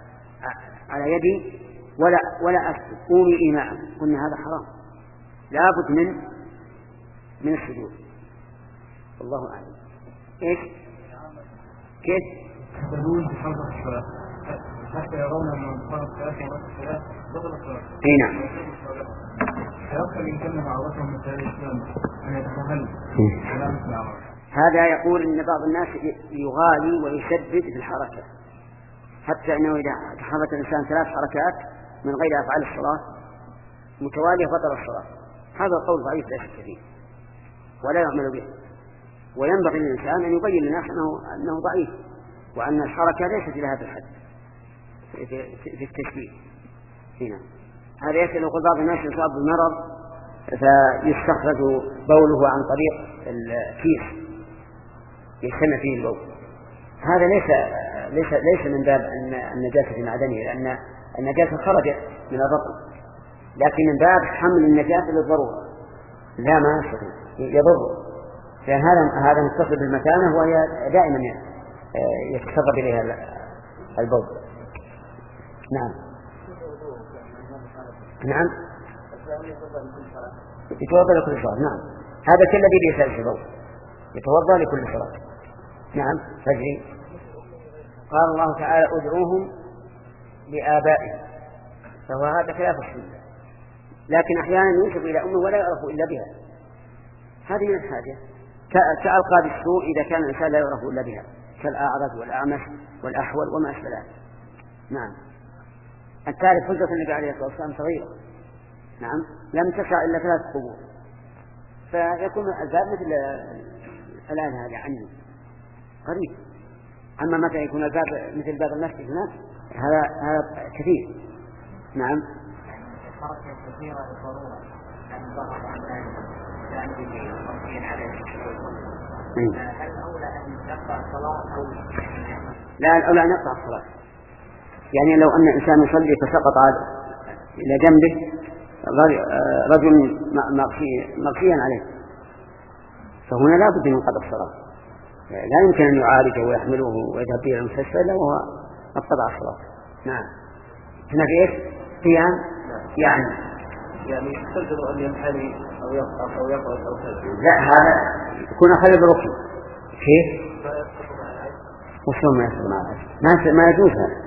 على يدي ولا ولا أسجد قومي إيماء، قلنا هذا حرام، لا بد من من السجود. الله أعلم. إيش كيف يقولون بحفظ الصلاة حتى يرون من فرض ثلاثة مرات الصلاة بطل الصلاة؟ أي نعم. فيبقى الإنسان عورتهم مثل الإسلام أن يتخلف على مثل عورة. هذا يقول إن بعض الناس يغالي ويشدد في الحركة، حتى أنه إذا تحرك الإنسان ثلاث حركات من غير أفعال الصلاة متوالية بطل الصلاة. هذا القول ضعيف لا شك فيه ولا يعمل به، وينبغي للإنسان أن يبين للناس أنه, أنه ضعيف وأن الحركة ليست إلى هذا الحد في, في, في التشبيه هنا. هذا يسأل يقول بعض الناس يصاب بالمرض فيستخرج بوله عن طريق الكيس يجتمع فيه البول. هذا ليس ليس ليس من باب أن النجاسة في معدنه، لأن النجاسة خرجت من الرطب، لكن من باب حمل النجاسة للضرورة لا ما يضر، لأن هذا هذا متصل بالمكانة وهي دائما يتسرب إليها البول. نعم نعم يتوضأ لكل صلاة. نعم هذا كالذي يسأل البول يتوضأ لكل صلاة. نعم فجري. قال الله تعالى ادعوهم لآبائهم، فهو هذا خلاف السنة، لكن أحيانا ينسب إلى أمه ولا يعرف إلا بها، هذه من الحاجة. كألقاب السوء إذا كان الإنسان لا يعرف إلا بها، كالأعرج والأعمش والأحول وما أشبه ذلك. نعم الثالث حجة النبي عليه الصلاة والسلام صغيرة، نعم لم تسع إلا ثلاث قبور، فيكون الباب مثل الآن هذا عني قريب. أما متى يكون الباب مثل باب المسجد هناك هذا هذا كثير. نعم حركة كثيرة للضرورة عن ظهر عن ذلك به ومصير على الشيء. هل أولى أن يقطع الصلاة أو لا؟ الأولى أن يقطع الصلاة. يعني لو أن إنسان يصلي فسقط إلى جنبه رجل مغشيا عليه فهنا لا بد من قطع الصلاة، لا يمكن أن يعالجه ويحمله ويذهب به إلى المستشفى إلا وهو قطع الصلاة. نعم هنا في إيش؟ قيام يعني يعني تقدر أن ينحني أو يقطع أو يقعد أو كذا. لا هذا يكون خلل الركن كيف؟ وشلون ما يسقط مع العجز؟ ما يجوز هذا.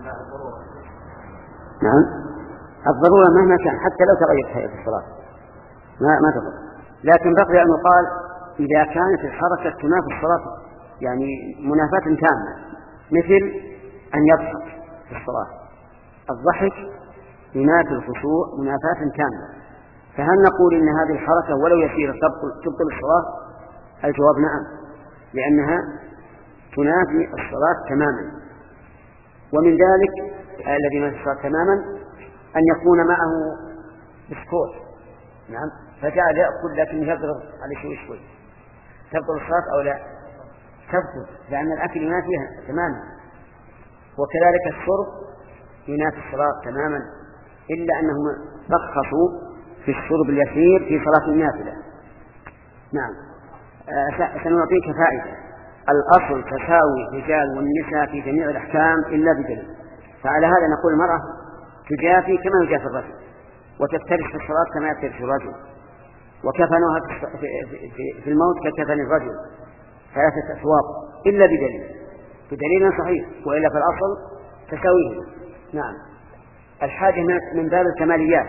نعم الضرورة مهما كان حتى لو تغيرت هيئة الصلاة ما ما تضر. لكن بقي أن يقال إذا كانت الحركة تنافي الصلاة يعني منافاة تامة، مثل أن يضحك في الصلاة. الضحك ينافي الخشوع منافاة تامة، فهل نقول إن هذه الحركة ولو يسيرة تبطل الصلاة؟ الجواب نعم، لأنها تنافي الصلاة تماما. ومن ذلك الذي ينافي الصلاة تماما أن يكون معه بسكوت، نعم، فجعل يأكل لكن يضرب عليه شوي شوي، تبطل الصلاة أو لا؟ تبطل، لأن الأكل ينافيها تماما. وكذلك الشرب ينافي الصلاة تماما، إلا أنهم رخصوا في الشرب اليسير في صلاة النافلة. نعم. آه سنعطيك فائدة. الأصل تساوي الرجال والنساء في جميع الأحكام إلا بدليل، فعلى هذا نقول المرأة تجافي كما يجافي الرجل، وتفترش في الصلاة كما يفترش الرجل، وكفنها في الموت ككفن الرجل ثلاثة أثواب إلا بدليل، بدليل صحيح، وإلا في الأصل تساويه. نعم. الحاجة من باب الكماليات،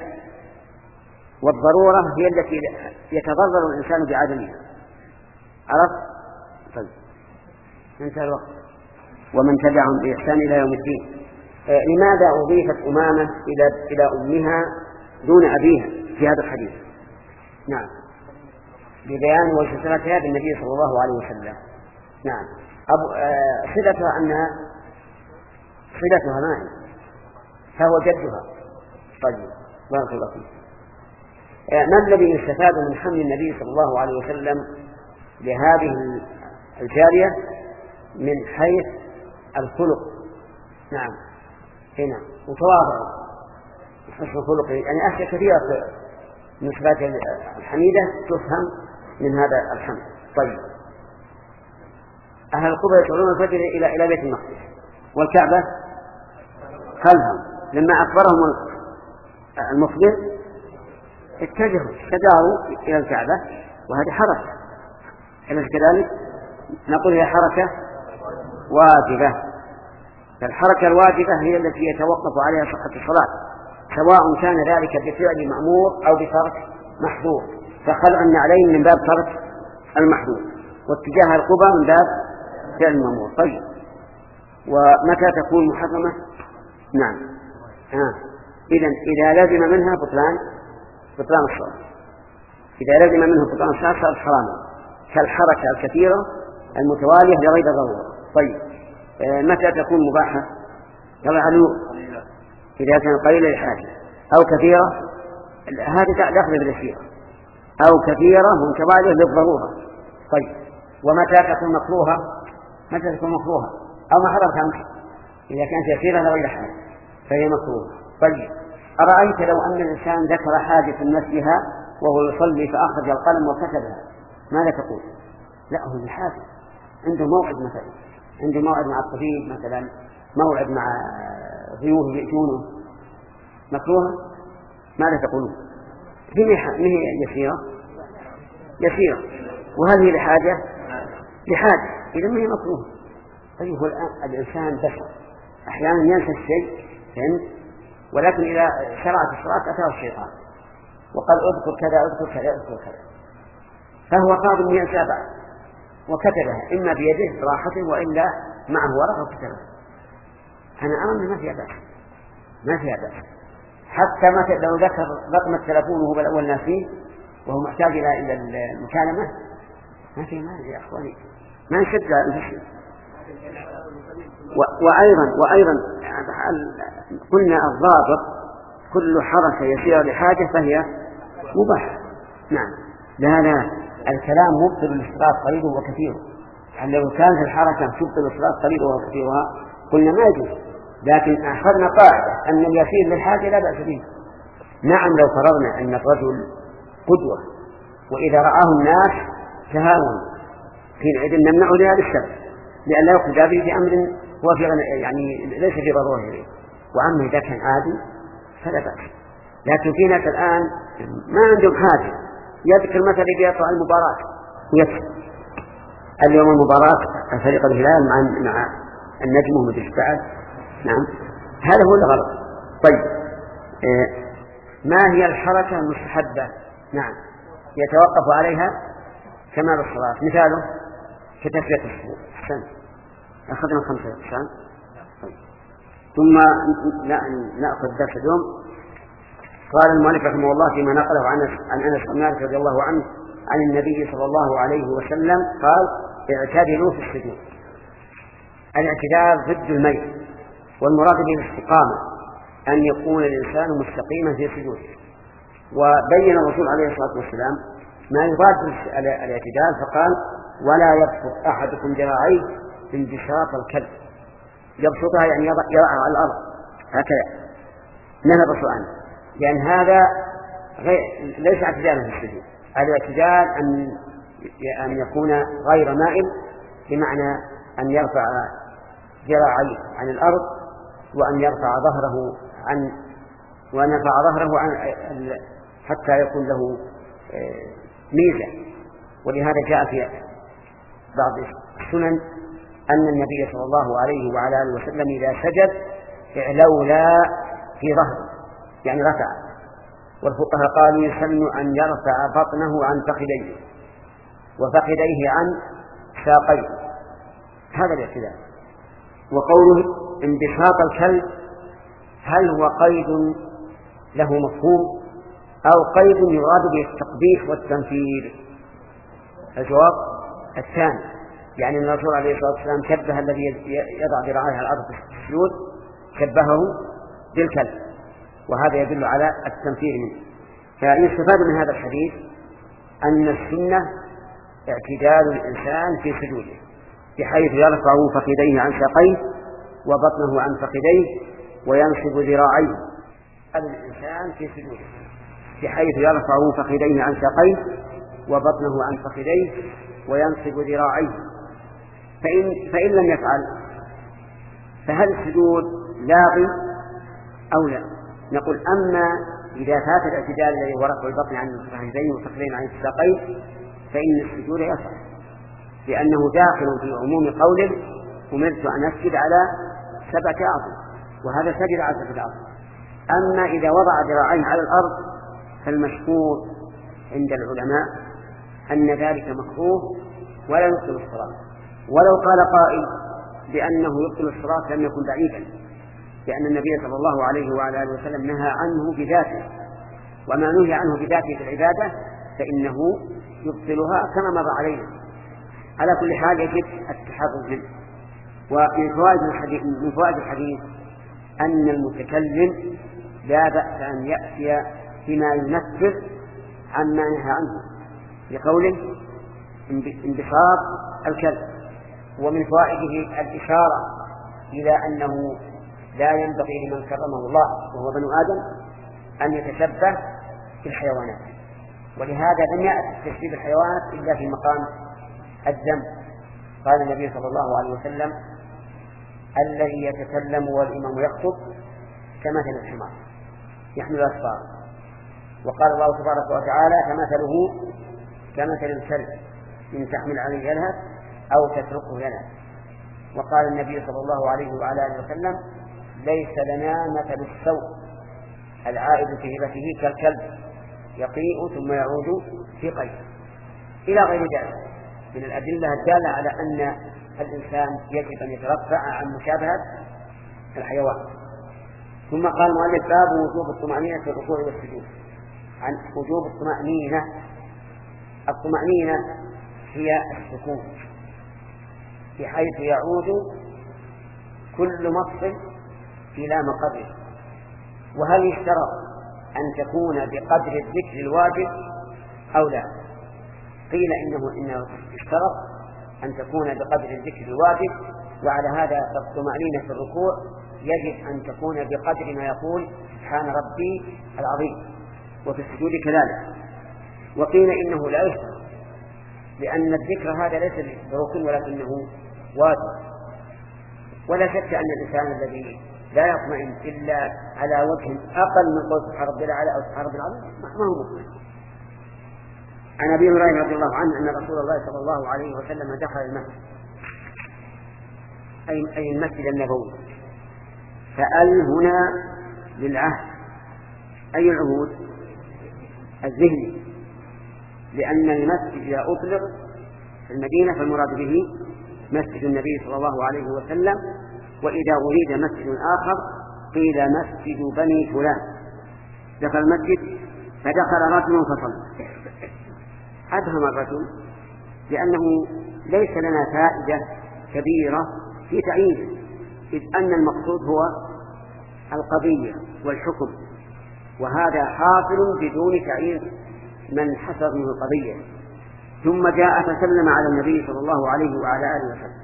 والضرورة هي التي يتضرر الإنسان بعدمها. عرفت؟ طيب انتهى الوقت. ومن تبعهم بإحسان إلى يوم الدين. آه لماذا أضيفت أمامة إلى إلى أمها دون أبيها في هذا الحديث؟ نعم، ببيان وجه صلتها بالنبي صلى الله عليه وسلم. نعم. أبو آه صلتها أنها صلتها معي فهو جدها. طيب بارك الله فيك. آه ما الذي يستفاد من حمل النبي صلى الله عليه وسلم لهذه الجارية من حيث الخلق؟ نعم هنا وتواضع حسن خلقه، يعني أشياء كثيرة من صفات الحميدة تفهم من هذا الحمد. طيب أهل القبة يشعرون الفجر إلى إلى بيت المقدس والكعبة خلفهم، لما أخبرهم المخبر اتجهوا استداروا إلى الكعبة، وهذه حركة أليس كذلك؟ نقول هي حركة واجبة، فالحركة الواجبة هي التي يتوقف عليها صحة الصلاة، سواء كان ذلك بفعل مأمور أو بترك محظور، فخلع النعلين من باب ترك المحظور، واتجاه القبى من باب فعل المأمور. طيب ومتى تكون محرمة؟ نعم آه. إذن إذا لازم منها بطلان بطلان الصلاة، إذا لازم منها بطلان الصلاة صارت حراما، كالحركة الكثيرة المتوالية لغير ضرورة. طيب آه متى تكون مباحة؟ يضع إذا كان قليل الحاجة، أو كثيرة، هذه داخل باليسيرة، أو كثيرة متوالية للضرورة. طيب ومتى تكون مكروهة؟ متى تكون مكروهة أو محرم خمس؟ إذا كانت يسيرة لغير حاجة فهي مكروهة. طيب أرأيت لو أن الإنسان ذكر حاجة نفسها وهو يصلي فأخرج القلم وكتبها، ماذا تقول؟ لا هو الحاجة عنده موعد، مثلا عنده موعد مع الطبيب، مثلا موعد مع ضيوف يأتونه، مكروهة؟ ماذا تقولون؟ هي يسيرة يسيرة، وهل هي لحاجة؟ لحاجة، إذا ما هي مكروهة. طيب هو الآن الإنسان بشر أحيانا ينسى الشيء، فهمت؟ ولكن إذا شرعت الصلاة أتاه الشيطان وقال اذكر كذا اذكر كذا اذكر كذا، فهو قادم ينسى بعد وكتبها إما بيده براحته وإلا معه ورقة وكتبها. أنا أرى ما فيها بأس، ما فيها بأس، حتى مثلا لو ذكر رقم التلفون وهو الأول ناسيه وهو محتاج إلى إلى المكالمة، ما في مانع يا أخواني، ما نشد على الشيء. وأيضا وأيضا قلنا الضابط كل حركة يسيرة لحاجة فهي مباحة. نعم. لا لا الكلام مبطل للصلاة قليل وكثير، لو كانت الحركة تبطل الصلاة قليل وكثيرها قلنا ما يجوز، لكن أخذنا قاعدة أن اليسير للحاجة لا بأس به. نعم لو فرضنا أن الرجل قدوة وإذا رآه الناس تهاون حينئذ نمنعه لهذا السبب، لأن لا يقتدى به في أمر هو في يعني ليس في ضروره، وأما إذا كان عادي فلا بأس. لكن في ناس الآن ما عندهم حاجة، يذكر مثلا يقطع المباراة ويكسب اليوم المباراة فريق الهلال مع مع النجم ومدري ايش بعد. نعم هذا هو الغلط. طيب إيه ما هي الحركة المستحبة؟ نعم يتوقف عليها كمال الصلاة. مثاله كتسوية الصفوف. أحسن أخذنا خمسة أقسام. طيب. ثم نأخذ درس اليوم. قال المؤلف رحمه الله فيما نقله عن عن أنس بن مالك رضي الله عنه عن النبي صلى الله عليه وسلم قال اعتدلوا في السجود. الاعتدال ضد الميل، والمراد به الاستقامة، أن يكون الإنسان مستقيما في سجوده. وبين الرسول عليه الصلاة والسلام ما يضاد الاعتدال فقال ولا يبسط أحدكم ذراعيه انبساط الكلب. يبسطها يعني يضعها على الأرض هكذا نهى الرسول عنه، لأن هذا غير ليس اعتدالا في السجود. الاعتدال أن أن يكون غير مائل، بمعنى أن يرفع ذراعيه عن الأرض وأن يرفع ظهره عن وأن يرفع ظهره عن حتى يكون له ميزة. ولهذا جاء في بعض السنن أن النبي صلى الله عليه وعلى آله وسلم إذا سجد اعلولا في ظهره يعني رفع. والفقهاء قالوا يسن أن يرفع بطنه عن فخذيه وفخذيه عن ساقيه. هذا الاعتدال. وقوله انبساط الكلب هل هو قيد له مفهوم أو قيد يراد به التقبيح والتنفير؟ الجواب الثاني، يعني الرسول عليه الصلاة والسلام شبه الذي يضع ذراعيه على الأرض في السجود شبهه بالكلب، وهذا يدل على التنفير منه. فيستفاد من هذا الحديث أن السنة اعتدال الإنسان في سجوده بحيث يرفع فخذيه عن ساقيه وبطنه عن فخذيه وينصب ذراعيه. الإنسان في سجوده بحيث يرفع فخذيه عن ساقيه وبطنه عن فخذيه وينصب ذراعيه. فإن, فإن لم يفعل فهل السجود لاغي أو لا؟ نقول أما إذا فات الاعتدال الذي هو رفع البطن عن الفخذين والفخذين عن الساقين فإن السجود يصح، لأنه داخل في عموم قوله أمرت أن أسجد على سبعة أعظم، وهذا سجد على سبعة أعظم. أما إذا وضع ذراعين على الأرض فالمشهور عند العلماء أن ذلك مكروه ولا يبطل الصلاة. ولو قال قائل بأنه يبطل الصلاة لم يكن بعيدا، لأن النبي صلى الله عليه وعلى آله وسلم نهى عنه بذاته، وما نهي عنه بذاته في العبادة فإنه يبطلها كما مر علينا. على كل حال يجب التحرز منه. ومن فوائد الحديث, من فوائد الحديث أن المتكلم لا بأس أن يأتي بما ينفذ عما نهى عنه بقوله انبساط الكلب. ومن فوائده الإشارة إلى أنه لا ينبغي لمن كرمه الله وهو بنو آدم أن يتشبه بالحيوانات، ولهذا لم يأتي تشبيه الحيوانات إلا في مقام الذم. قال النبي صلى الله عليه وسلم الذي يتكلم والإمام يخطب كمثل الحمار يحمل أسفار. وقال الله تبارك وتعالى كمثله كمثل الكلب إن تحمل عليه يلهث أو تتركه يلهث. وقال النبي صلى الله عليه وعلى آله وسلم ليس لنا مثل السوء العائد في هبته كالكلب يقيء ثم يعود في قيء إلى غير ذلك من الأدلة الدالة على أن الإنسان يجب أن يترفع عن مشابهة الحيوان. ثم قال المؤلف باب وجوب الطمأنينة في الركوع والسجود. عن وجوب الطمأنينة. الطمأنينة هي السكون بحيث يعود كل مفصل إلى مقره. وهل يشترط أن تكون بقدر الذكر الواجب أو لا؟ قيل إنه إنه يشترط أن تكون بقدر الذكر الواجب، وعلى هذا الطمأنينة في الركوع يجب أن تكون بقدر ما يقول سبحان ربي العظيم، وفي السجود كذلك. وقيل إنه لا يشترط لأن الذكر هذا ليس بركن ولكنه واجب. ولا شك أن الإنسان الذي لا يطمئن إلا على وجه أقل من قول سبحان ربي الأعلى أو سبحان ربي العظيم ما هو مطمئن. عن أبي هريرة رضي الله عنه أن رسول الله صلى الله عليه وسلم دخل المسجد أي المسجد النبوي، فأل هنا للعهد، أي العهود؟ الذهني، لأن المسجد إذا أطلق في المدينة فالمراد به مسجد النبي صلى الله عليه وسلم، وإذا أريد مسجد آخر قيل مسجد بني فلان. دخل المسجد فدخل رجل فصلى. أبهم الرجل لأنه ليس لنا فائدة كبيرة في تعيينه، إذ أن المقصود هو القضية والحكم، وهذا حاصل بدون تعيين من حصل منه القضية. ثم جاء فسلم على النبي صلى الله عليه وعلى آله وسلم،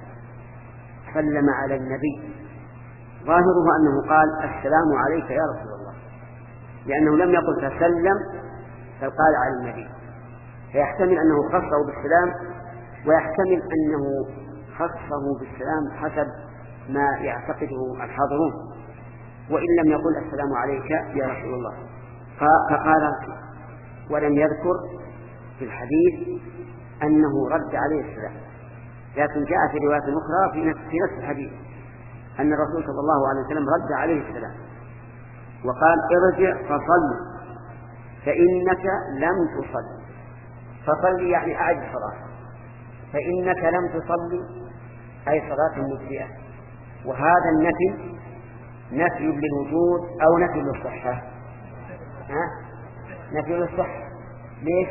سلم على النبي، ظاهره أنه قال السلام عليك يا رسول الله، لأنه لم يقل تسلم بل قال على النبي، فيحتمل أنه خصه بالسلام، ويحتمل أنه خصه بالسلام حسب ما يعتقده الحاضرون، وإن لم يقل السلام عليك يا رسول الله. فقال، ولم يذكر في الحديث أنه رد عليه السلام، لكن جاء في رواية أخرى في نفس, في نفس الحديث أن الرسول صلى الله عليه وسلم رد عليه السلام وقال ارجع فصل فإنك لم تصل. فصل يعني أعد صلاة، فإنك لم تصلي أي صلاة مجزئة، وهذا النفي نفي للوجود أو نفي للصحة؟ ها؟ نفي للصحة. ليش؟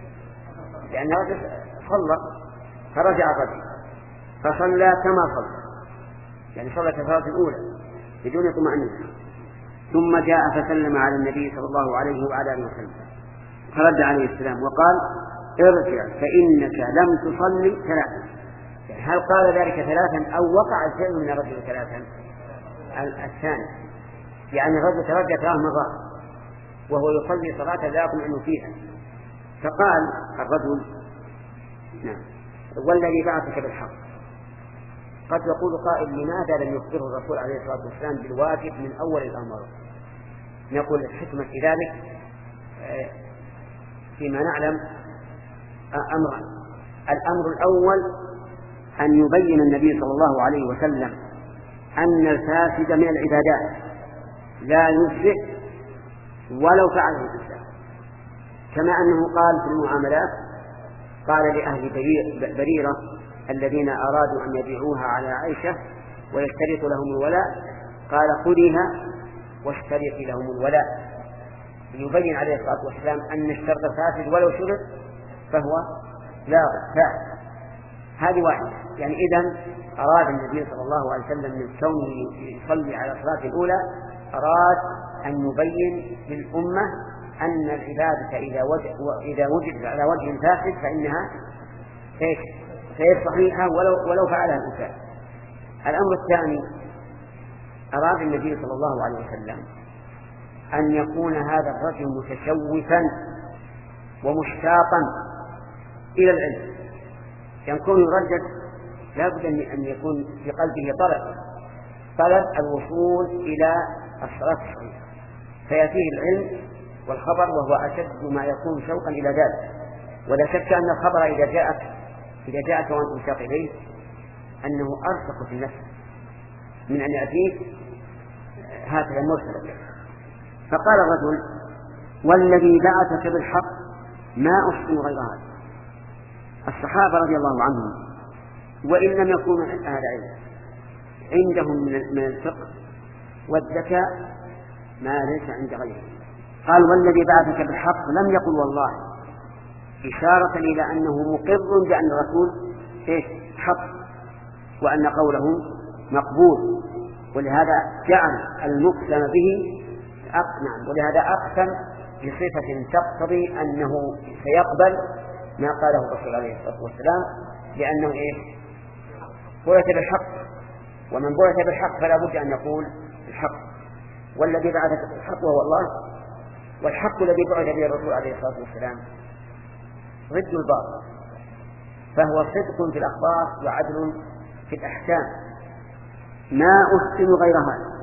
لأن الرجل صلى فرجع الرجل فصلى كما صلى، يعني صلى كالصلاة الأولى بدون طمأنينة، ثم جاء فسلم على النبي صلى الله عليه وعلى آله وسلم فرد عليه السلام وقال ارجع فإنك لم تصلي ثلاثا. يعني هل قال ذلك ثلاثا أو وقع الفعل من الرجل ثلاثا؟ الثاني، يعني الرجل ترجع ثلاث مرات وهو يصلي صلاة لا يطمئن فيها. فقال الرجل نعم والذي بعثك بالحق. قد يقول قائل لماذا لم يخبره الرسول عليه الصلاة والسلام بالواجب من أول الأمر؟ نقول الحكمة في ذلك فيما نعلم أمران. الأمر الأول أن يبين النبي صلى الله عليه وسلم أن الفاسد من العبادات لا يجزئ ولو فعله الإنسان، كما أنه قال في المعاملات، قال لأهل بريرة الذين أرادوا أن يبيعوها على عائشة ويشترط لهم الولاء، قال خذيها واشترط لهم الولاء، ليبين عليه الصلاة والسلام أن الشرط فاسد ولو شرط فهو لا فاسد. هذه واحدة. يعني إذن أراد النبي صلى الله عليه وسلم من كونه يصلي على الصلاة الأولى أراد أن يبين للأمة أن العبادة إذا وجد إذا وجدت على وجه فاسد فإنها غير صحيحة ولو ولو فعلها الإنسان. الأمر الثاني أراد النبي صلى الله عليه وسلم أن يكون هذا الرجل متشوفا ومشتاقا إلى العلم، يكون يردد لا بد أن يكون في قلبه طلب طلب الوصول إلى الصلاة الصحيحة، فيأتيه العلم والخبر وهو أشد ما يكون شوقا إلى ذلك. ولا شك أن الخبر إذا جاءك إذا جاءك وأنت مشتاق إليه أنه أرفق في النفس من أن يأتيك هكذا مرسلا. فقال الرجل والذي بعثك بالحق ما أحسن غير هذا. الصحابة رضي الله عنهم وإن لم يكونوا أهل علم عندهم من الفقه والذكاء ما ليس عند غيره. قال والذي بعثك بالحق لم يقل والله، إشارة إلى أنه مقر بأن الرسول إيش حق وأن قوله مقبول، ولهذا جعل المقسم به أقنع، ولهذا أقسم بصفة تقتضي أنه سيقبل ما قاله الرسول عليه الصلاة والسلام، لأنه إيش بعث بالحق، ومن بعث بالحق فلا بد أن يقول الحق. والذي بعثك بالحق وهو الله، والحق الذي بعث به الرسول عليه الصلاة والسلام ضد الباطل، فهو صدق في الأخبار وعدل في الأحكام. ما أحسن غير هذا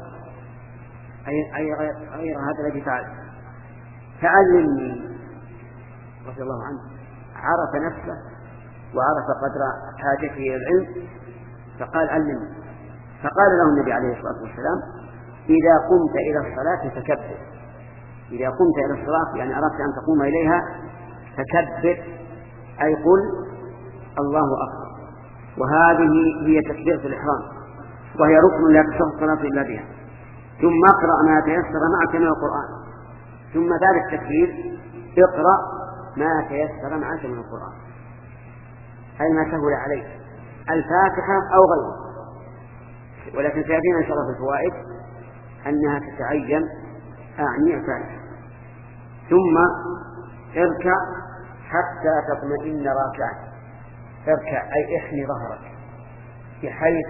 أي, أي غير, غير هذا الذي فعل. فعلمني رضي الله عنه عرف نفسه وعرف قدر حاجته إلى العلم فقال علمني. فقال له النبي عليه الصلاة والسلام إذا قمت إلى الصلاة فكبر. إذا قمت إلى الصلاة يعني أردت أن تقوم إليها فكبر، أي قل الله أكبر. وهذه هي تكبيرة الإحرام، وهي ركن لا تصح الصلاة إلا بها. ثم اقرأ ما تيسر معك من القرآن. ثم بعد التكبير اقرأ ما تيسر معك من القرآن، أي ما سهل عليك، الفاتحة أو غيرها. ولكن سيأتينا إن شاء الله في الفوائد أنها تتعين أعني الفاتحة. ثم اركع حتى تطمئن راكعا. اركع أي احني ظهرك بحيث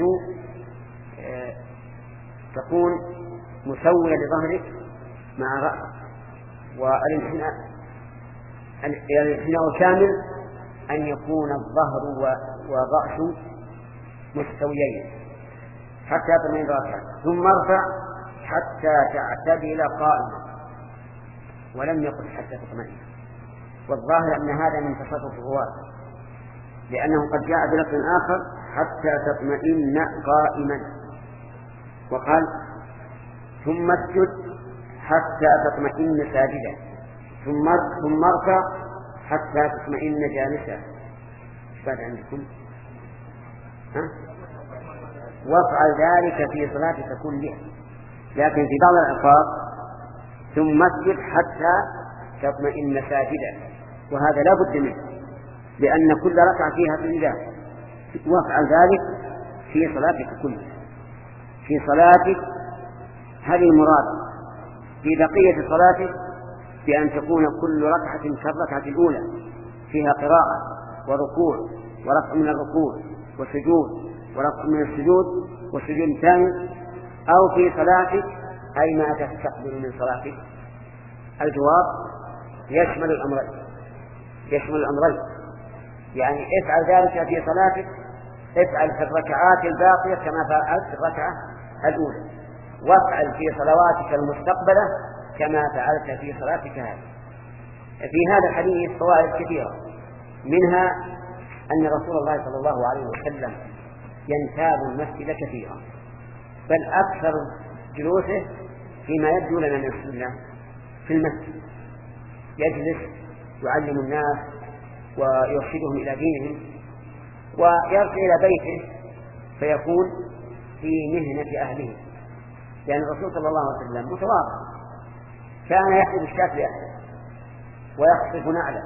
تكون مسوية لظهرك مع رأسك. والانحناء الانحناء كامل أن يكون الظهر والرأس مستويين حتى تطمئن راكعا. ثم ارفع حتى تعتدل قائما، ولم يقل حتى تطمئن. والظاهر أن هذا من تصرف الرواة، لأنه قد جاء بلفظ آخر حتى تطمئن قائما، وقال ثم اسجد حتى تطمئن ساجدا، ثم ثم ارفع حتى تطمئن جالسا. ايش بعد عندكم؟ ها؟ وافعل ذلك في صلاتك كلها. لكن في بعض الألفاظ ثم اسجد حتى تطمئن ساجدا، وهذا لا بد منه، لأن كل ركعة فيها اعتدال. وافعل ذلك في صلاتك كلها. في صلاتك هل المراد في بقية صلاتك بأن تكون كل ركعة كالركعة الأولى فيها قراءة وركوع ورفع من الركوع وسجود ورفع من السجود والسجود الثاني، أو في صلاتك أي ما تستقبل من صلاتك؟ الجواب يشمل الأمرين، يشمل الأمرين. يعني افعل ذلك في صلاتك، افعل في الركعات الباقية كما فعلت في الركعة الأولى، وافعل في صلواتك المستقبلة كما فعلت في صلاتك هذه. في هذا الحديث فوائد كثيرة، منها أن رسول الله صلى الله عليه وسلم ينتاب المسجد كثيرا، بل أكثر جلوسه فيما يبدو لنا من السنة في المسجد، يجلس يعلم الناس ويرشدهم إلى دينهم، ويرجع إلى بيته فيكون في مهنة أهله، لأن الرسول صلى الله عليه وسلم متواضع، كان يحلب الشاة لأهله ويخصف نعله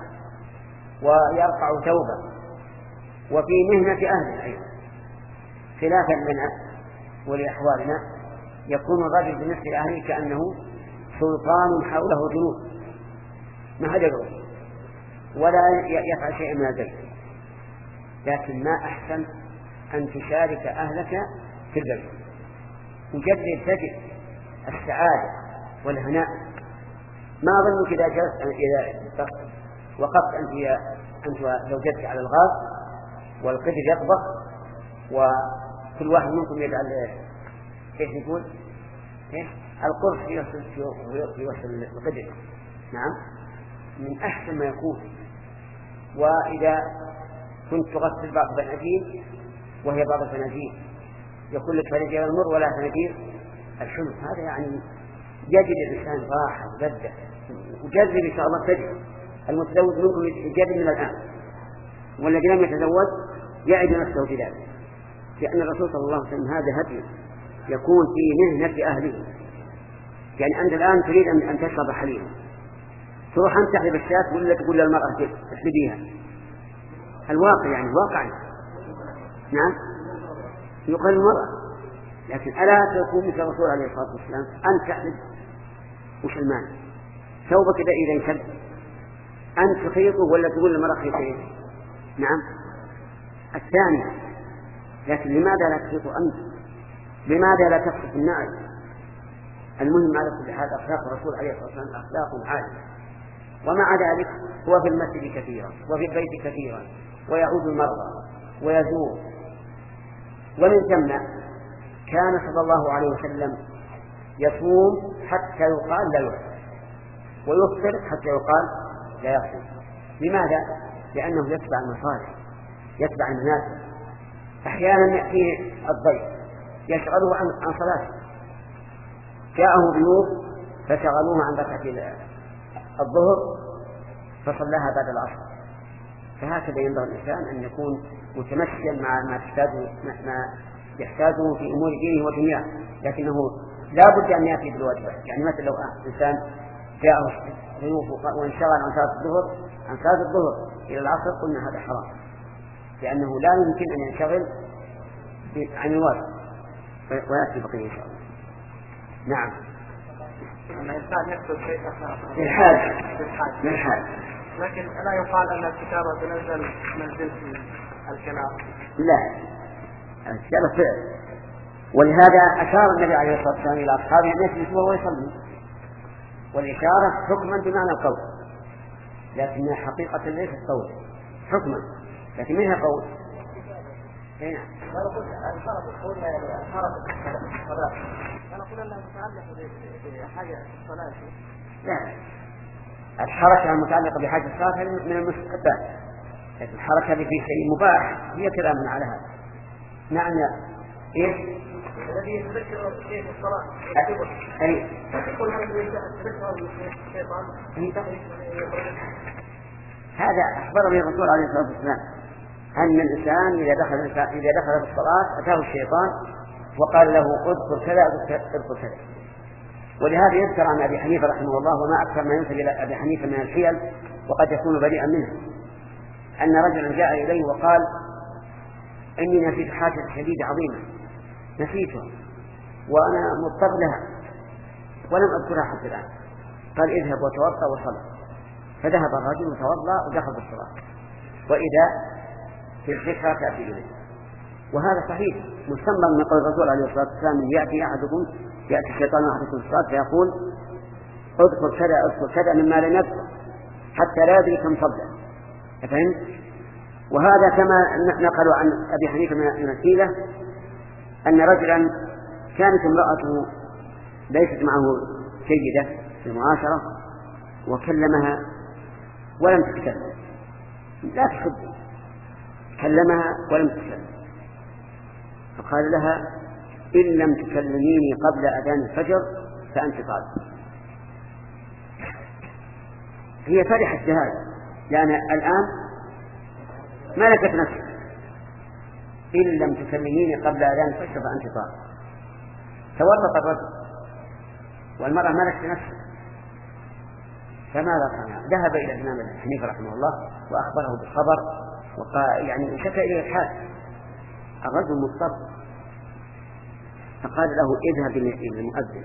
ويرفع ثوبه وفي مهنة أهله أيضا، خلافا لنا ولأحوالنا يكون الرجل بالنسبة لأهله كأنه سلطان حوله جنود ما هدره ولا يفعل شيئا من البيت. لكن ما أحسن أن تشارك أهلك في البيت، وجدد تجد السعادة والهناء. ما أظنك إذا جلست إذا وقفت أنت أنت زوجتك على الغاز والقدر يطبخ وكل واحد منكم يجعل كيف يقول إيه؟ القرص يوصل يوصل القدر. نعم، من أحسن ما يكون. وإذا كنت تغسل بعض الفناجين وهي بعض الفناجين يقول لك فناجين المر ولا فناجين الحلو، هذا يعني يجد الإنسان راحة ولذة وجذب إن شاء الله تجد. المتزوج منكم يجذب من الآن، والذي لم يتزوج يعد نفسه بذلك، لأن الرسول صلى الله عليه وسلم هذا هدي يكون في مهنة أهله. يعني أنت الآن تريد أن تشرب حليب، تروح أنت تحلب الشاة ولا تقول للمرأة تحلبيها؟ الواقع يعني واقع. نعم، يقال المرأة، لكن ألا تكون مثل الرسول عليه الصلاة والسلام أن تحلب وش المانع؟ ثوبك إذا إذا انشد أن تخيطه ولا تقول للمرأة خيطيه؟ نعم. الثانية، لكن لماذا لا تخيطه أنت؟ لماذا لا تخصف النعل؟ المهم على كل حال أخلاق الرسول عليه الصلاة والسلام أخلاق عالية، ومع ذلك هو في المسجد كثيرا وفي البيت كثيرا ويعود المرضى ويزور. ومن ثم كان صلى الله عليه وسلم يصوم حتى يقال لا يفطر، ويفطر حتى يقال لا يصوم. لماذا؟ لأنه يتبع المصالح، يتبع الناس. أحيانا يأتي الضيف يشغله عن عن صلاته، جاءه ضيوف فشغلوه عن ركعة الظهر فصلاها بعد العصر. فهكذا ينبغي الإنسان أن يكون متمشيا مع ما تحتاجه ما يحتاجه في أمور دينه ودنياه، لكنه لا بد أن يأتي بالواجبات. يعني مثل لو إنسان جاءه ضيوف وانشغل عن صلاة الظهر عن صلاة الظهر إلى العصر قلنا هذا حرام، لأنه لا يمكن أن ينشغل عن الواجب، ويأتي بقية إن شاء الله. نعم. الإنسان يكتب شيء في الحاج من الحاج، لكن لا يقال أن الكتابة تنزل من جنس الكلام. لا، الكتابة فعل، ولهذا أشار النبي عليه الصلاة والسلام إلى أصحابه أن يجلسوا وهو يصلي، والإشارة حكما بمعنى القول، لكنها حقيقة ليست قول، حكما، لكن منها قول. هنا الحركة تقول الحركة الصلاة، أنا أقول أنها متعلقة بحاجة الصلاة. لا، الحركة المتعلقة بحاجة الصلاة من المستحبات، لكن الحركة اللي في شيء مباح هي كلامنا على هذا. نعم يا إيه؟ الذي يتذكر الشيء في الصلاة أي يقول هذا أخبر به الرسول عليه الصلاة والسلام أن الإنسان إذا دخل إذا دخل في الصلاة أتاه الشيطان وقال له اذكر كذا اذكر كذا. ولهذا يذكر عن أبي حنيفة رحمه الله، وما أكثر ما ينسب إلى أبي حنيفة من الحيل وقد يكون بريئا منها، أن رجلا جاء إليه وقال إني نسيت حاجة شديدة عظيمة نسيتها وأنا مضطر لها ولم أذكرها حتى الآن. قال اذهب وتوضأ وصلى. فذهب الرجل وتوضأ ودخل في الصلاة، وإذا في الذكرى تأتي إليه. وهذا صحيح مستنبط من قول الرسول عليه الصلاة والسلام يأتي أحدكم يأتي الشيطان أحدكم في الصلاة فيقول اذكر كذا اذكر كذا مما لم يذكر حتى لا يدري كم صلى. فهمت؟ وهذا كما نقلوا عن أبي حنيفة من السيرة أن رجلا كانت امرأته ليست معه جيدة في المعاشرة وكلمها ولم تتكلم، لا تحب، كلمها ولم تتكلم، فقال لها إن لم تكلميني قبل أذان الفجر فأنت طالب. هي فرحت بهذا لأن الآن ملكت نفسها، إن لم تكلميني قبل أذان الفجر فأنت طالب. تورط الرجل والمرأة ملكت نفسها، فماذا صنع؟ ذهب إلى الإمام أبي حنيفة رحمه الله وأخبره بالخبر وقال يعني شكى إليه الحال. الرجل مضطر، فقال له اذهب إلى المؤذن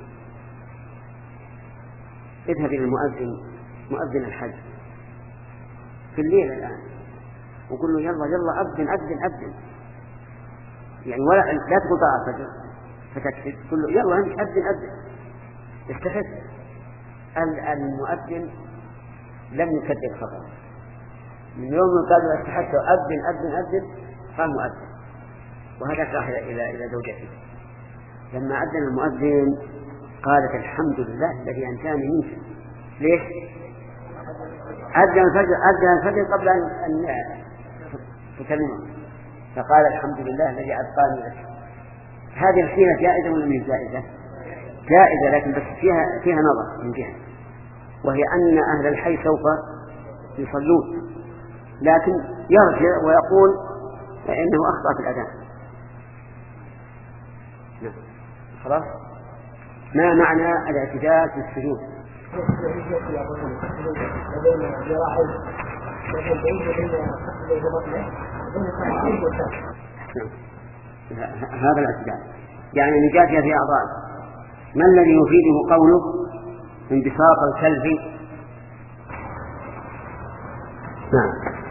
اذهب إلى المؤذن مؤذن الحج في الليل الآن وقل له يلا يلا أذن أذن أذن يعني ولا لا تقول طلع الفجر فتكتب، قل له يلا أنت أذن أذن استحث. المؤذن لم يكذب خبره، من يوم قال له استحث أذن أذن أذن قام مؤذن. وهذا راح إلى إلى زوجته لما أذن المؤذن قالت الحمد لله الذي أنجاني منك. ليش؟ أذن الفجر أذن الفجر قبل أن تكلمه، فقال الحمد لله الذي أبقاني لك. هذه الحيلة جائزة ولا مش جائزة؟ جائزة، لكن بس فيها فيها نظر من جهة، وهي أن أهل الحي سوف يصلون، لكن يرجع ويقول إنه أخطأ في الأذان. خلاص. ما معنى الاعتدال في السجود؟ هذا الاعتدال يعني نجاتها في أعضائه. ما الذي يفيده قوله انبساط الكلب؟ نعم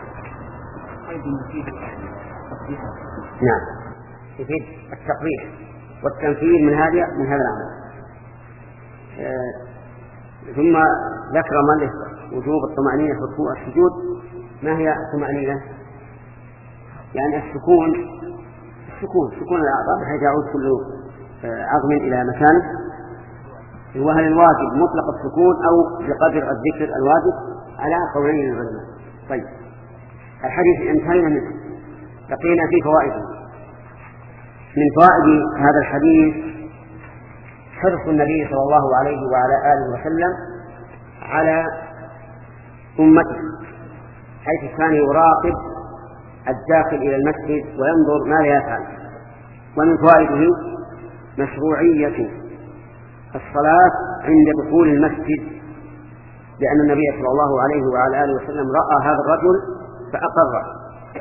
نعم يفيد التقبيح والتنفيذ من هذا من هذا العمل. آه ثم ذكر مؤلف وجوب الطمأنينة في ركوع السجود. ما هي الطمأنينة؟ يعني السكون السكون سكون الأعضاء بحيث يعود كل آه عظم إلى مكانه. وهل الواجب مطلق السكون أو بقدر الذكر الواجب؟ على قولين العلماء. طيب الحديث انتهينا منه، بقينا في فوائده. من فوائد هذا الحديث حرص النبي صلى الله عليه وعلى آله وسلم على أمته، حيث كان يراقب الداخل إلى المسجد وينظر ماذا يفعل. ومن فوائده مشروعية الصلاة عند دخول المسجد، لأن النبي صلى الله عليه وعلى آله وسلم رأى هذا الرجل فأقره.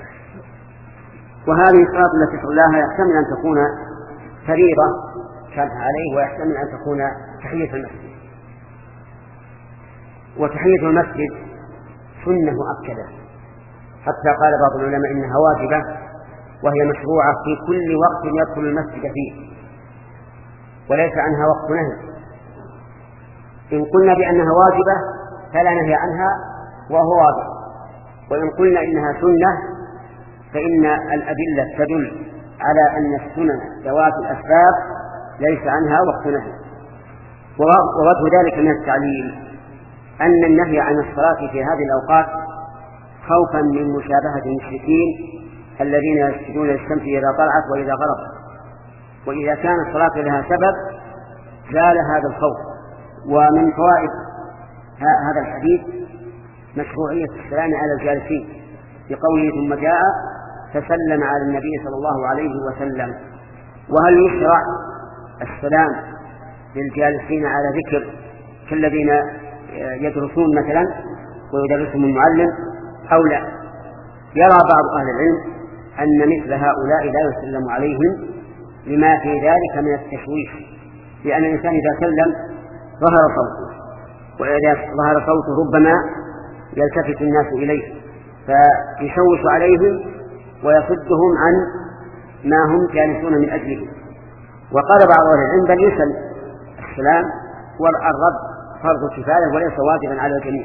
وهذه الصلاة التي صلاها يحتمل أن تكون فريضة كانت عليه، ويحتمل أن تكون تحية المسجد. وتحية المسجد سنة مؤكدة، حتى قال بعض العلماء إنها واجبة، وهي مشروعة في كل وقت يدخل المسجد فيه، وليس عنها وقت نهي. إن قلنا بأنها واجبة فلا نهي عنها وهو واجب، وإن قلنا إنها سنة فإن الأدلة تدل على أن السنن ذوات الأسباب ليس عنها وقت نهي. ووجه ذلك من التعليل أن النهي عن الصلاة في هذه الأوقات خوفا من مشابهة المشركين الذين يسجدون للشمس إذا طلعت وإذا غربت، وإذا كانت الصلاة لها سبب زال هذا الخوف. ومن فوائد هذا الحديث مشروعية السلام على الجالسين، بقوله ثم جاء فسلم على النبي صلى الله عليه وسلم. وهل يشرع السلام للجالسين على ذكر كالذين يدرسون مثلا ويدرسهم المعلم أو لا؟ يرى بعض أهل العلم أن مثل هؤلاء لا يسلم عليهم لما في ذلك من التشويش، لأن الإنسان إذا سلم ظهر صوته، وإذا ظهر صوته ربما يلتفت الناس إليه فيشوش عليهم ويصدهم عن ما هم جالسون من أجله. وقال بعض أهل العلم بل يسل السلام والرد فرض كفاية وليس واجبا على الجميع.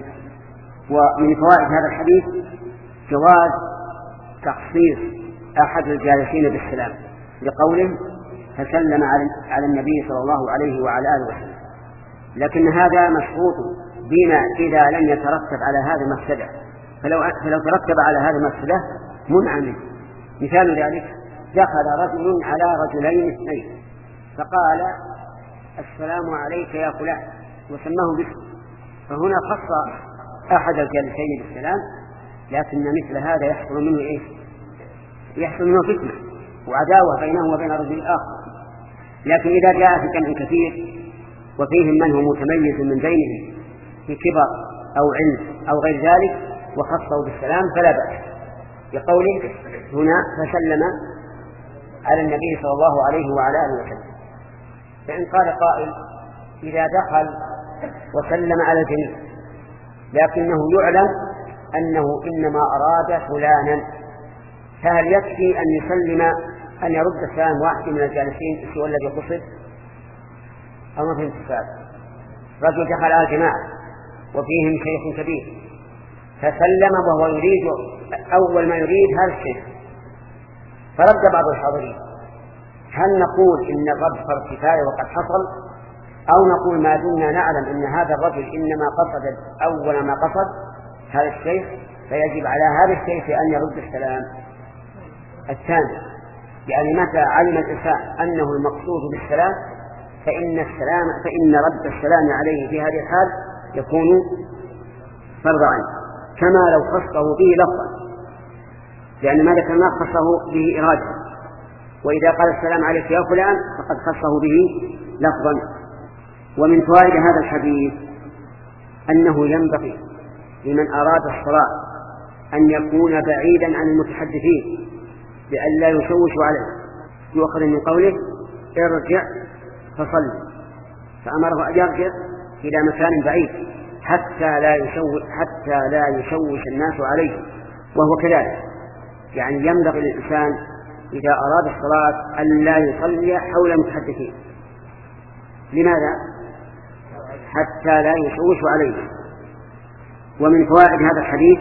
ومن فوائد هذا الحديث جواز تخصيص أحد الجالسين بالسلام، لقوله فسلم على النبي صلى الله عليه وعلى آله وسلم. لكن هذا مشروط بما إذا لم يترتب على هذا مفسدة، فلو فلو ترتب على هذا مفسدة منع منه. مثال ذلك دخل رجل على رجلين اثنين فقال السلام عليك يا فلان وسماه باسمه، فهنا خص أحد الجالسين بالسلام، لكن مثل هذا يحصل منه إيه؟ يحصل منه فتنة وعداوة بينه وبين رجل آخر. لكن إذا جاء في جمع كثير وفيهم من هو متميز من بينهم في كبر أو علم أو غير ذلك وخصه بالسلام فلا بأس، بقوله هنا فسلم على النبي صلى الله عليه وعلى آله وسلم. فإن قال قائل إذا دخل وسلم على الجميع لكنه يعلم أنه إنما أراد فلانا، فهل يكفي أن يسلم أن يرد السلام واحد من الجالسين سوى الذي قصد؟ أو ما فهمت السؤال؟ رجل دخل على الجماعة وفيهم شيخ كبير فسلم وهو يريد أول ما يريد هذا الشيخ، فرد بعض الحاضرين، هل نقول إن الرد فرض كفاية وقد حصل، أو نقول ما دمنا نعلم أن هذا الرجل إنما قصد أول ما قصد هذا الشيخ فيجب على هذا الشيخ أن يرد السلام الثاني؟ يعني متى علم الإنسان أنه المقصود بالسلام فإن السلام فإن رد السلام عليه في هذه الحال يكون فرض عين، كما لو خصه به لفظا، لأن ما ذكر ما خصه به إرادة، وإذا قال السلام عليك يا فلان فقد خصه به لفظا. ومن فوائد هذا الحديث أنه ينبغي لمن أراد الصلاة أن يكون بعيدا عن المتحدثين لئلا يشوش عليه. يؤخذ من قوله ارجع فصل، فأمره أن يرجع إلى مكان بعيد حتى لا يشوش حتى لا يشوش الناس عليه، وهو كذلك. يعني ينبغي للإنسان إذا أراد الصلاة أن لا يصلي حول المتحدثين. لماذا؟ حتى لا يشوش عليه. ومن فوائد هذا الحديث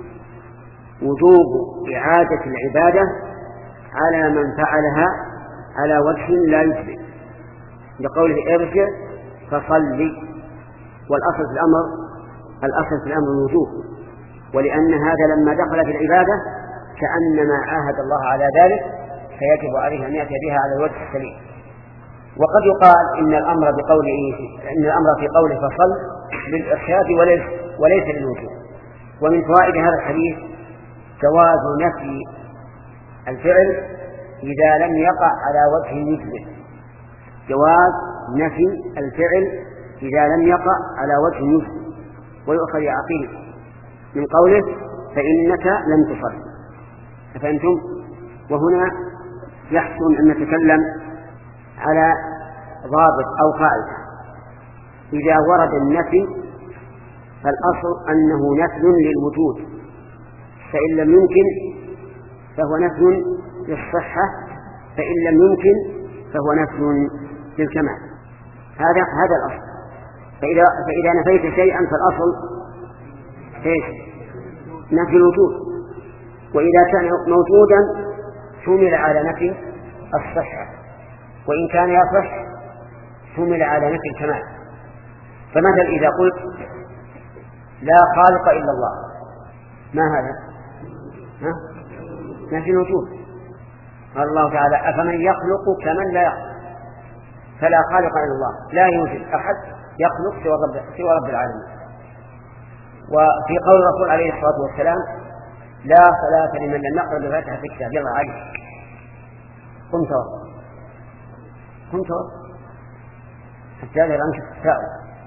وجوب إعادة العبادة على من فعلها على وجه لا يجزي، لقوله ارجع فصلي، والأصل في الأمر الأصل في الأمر الوجوب، ولأن هذا لما دخل في العبادة كأنما عاهد الله على ذلك، فيجب عليه أن يأتي بها على الوجه السليم. وقد يقال إن الأمر بقوله إن الأمر في قوله فصل للإرشاد وليس وليس للوجوب. ومن فوائد هذا الحديث جواز نفي الفعل إذا لم يقع على وجه يجزئ، جواز نفي الفعل إذا لم يقع على وجه يجزئ. ويؤخذ عقيل من قوله فإنك لم تصل. أفهمتم؟ وهنا يحسن أن نتكلم على ضابط أو قاعدة. إذا ورد النفي فالأصل أنه نفي للوجود، فإن لم يمكن فهو نفي للصحة، فإن لم يمكن فهو نفي للكمال. هذا هذا الأصل. فإذا, فإذا نفيت شيئا فالأصل إيش؟ نفي الوجود. وإذا كان موجودا حمل على نفي الصحة، وإن كان يصح حمل على نفي الكمال. فمثلا إذا قلت لا خالق إلا الله، ما هذا؟ ها؟ نفي الوجود. قال الله تعالى أفمن يخلق كمن لا يخلق، فلا خالق إلا الله، لا يوجد أحد يخلق سوى رب, سوى رب العالمين. وفي قول الرسول عليه الصلاة والسلام لا صلاة لمن لم يقرأ بفاتحة الكتاب. يلا علي قم توضأ قم توضأ حتى لا ينشف التساؤل.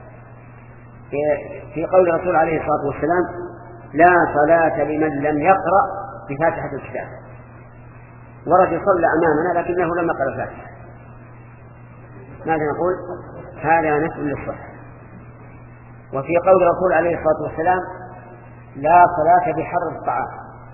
في قول الرسول عليه الصلاة والسلام لا صلاة لمن لم يقرأ بفاتحة الكتاب. ورجل صلى أمامنا لكنه لم يقرأ الفاتحة، ماذا نقول؟ هذا نفي للصحة. وفي قول الرسول عليه الصلاة والسلام لا صلاة بحر الطعام،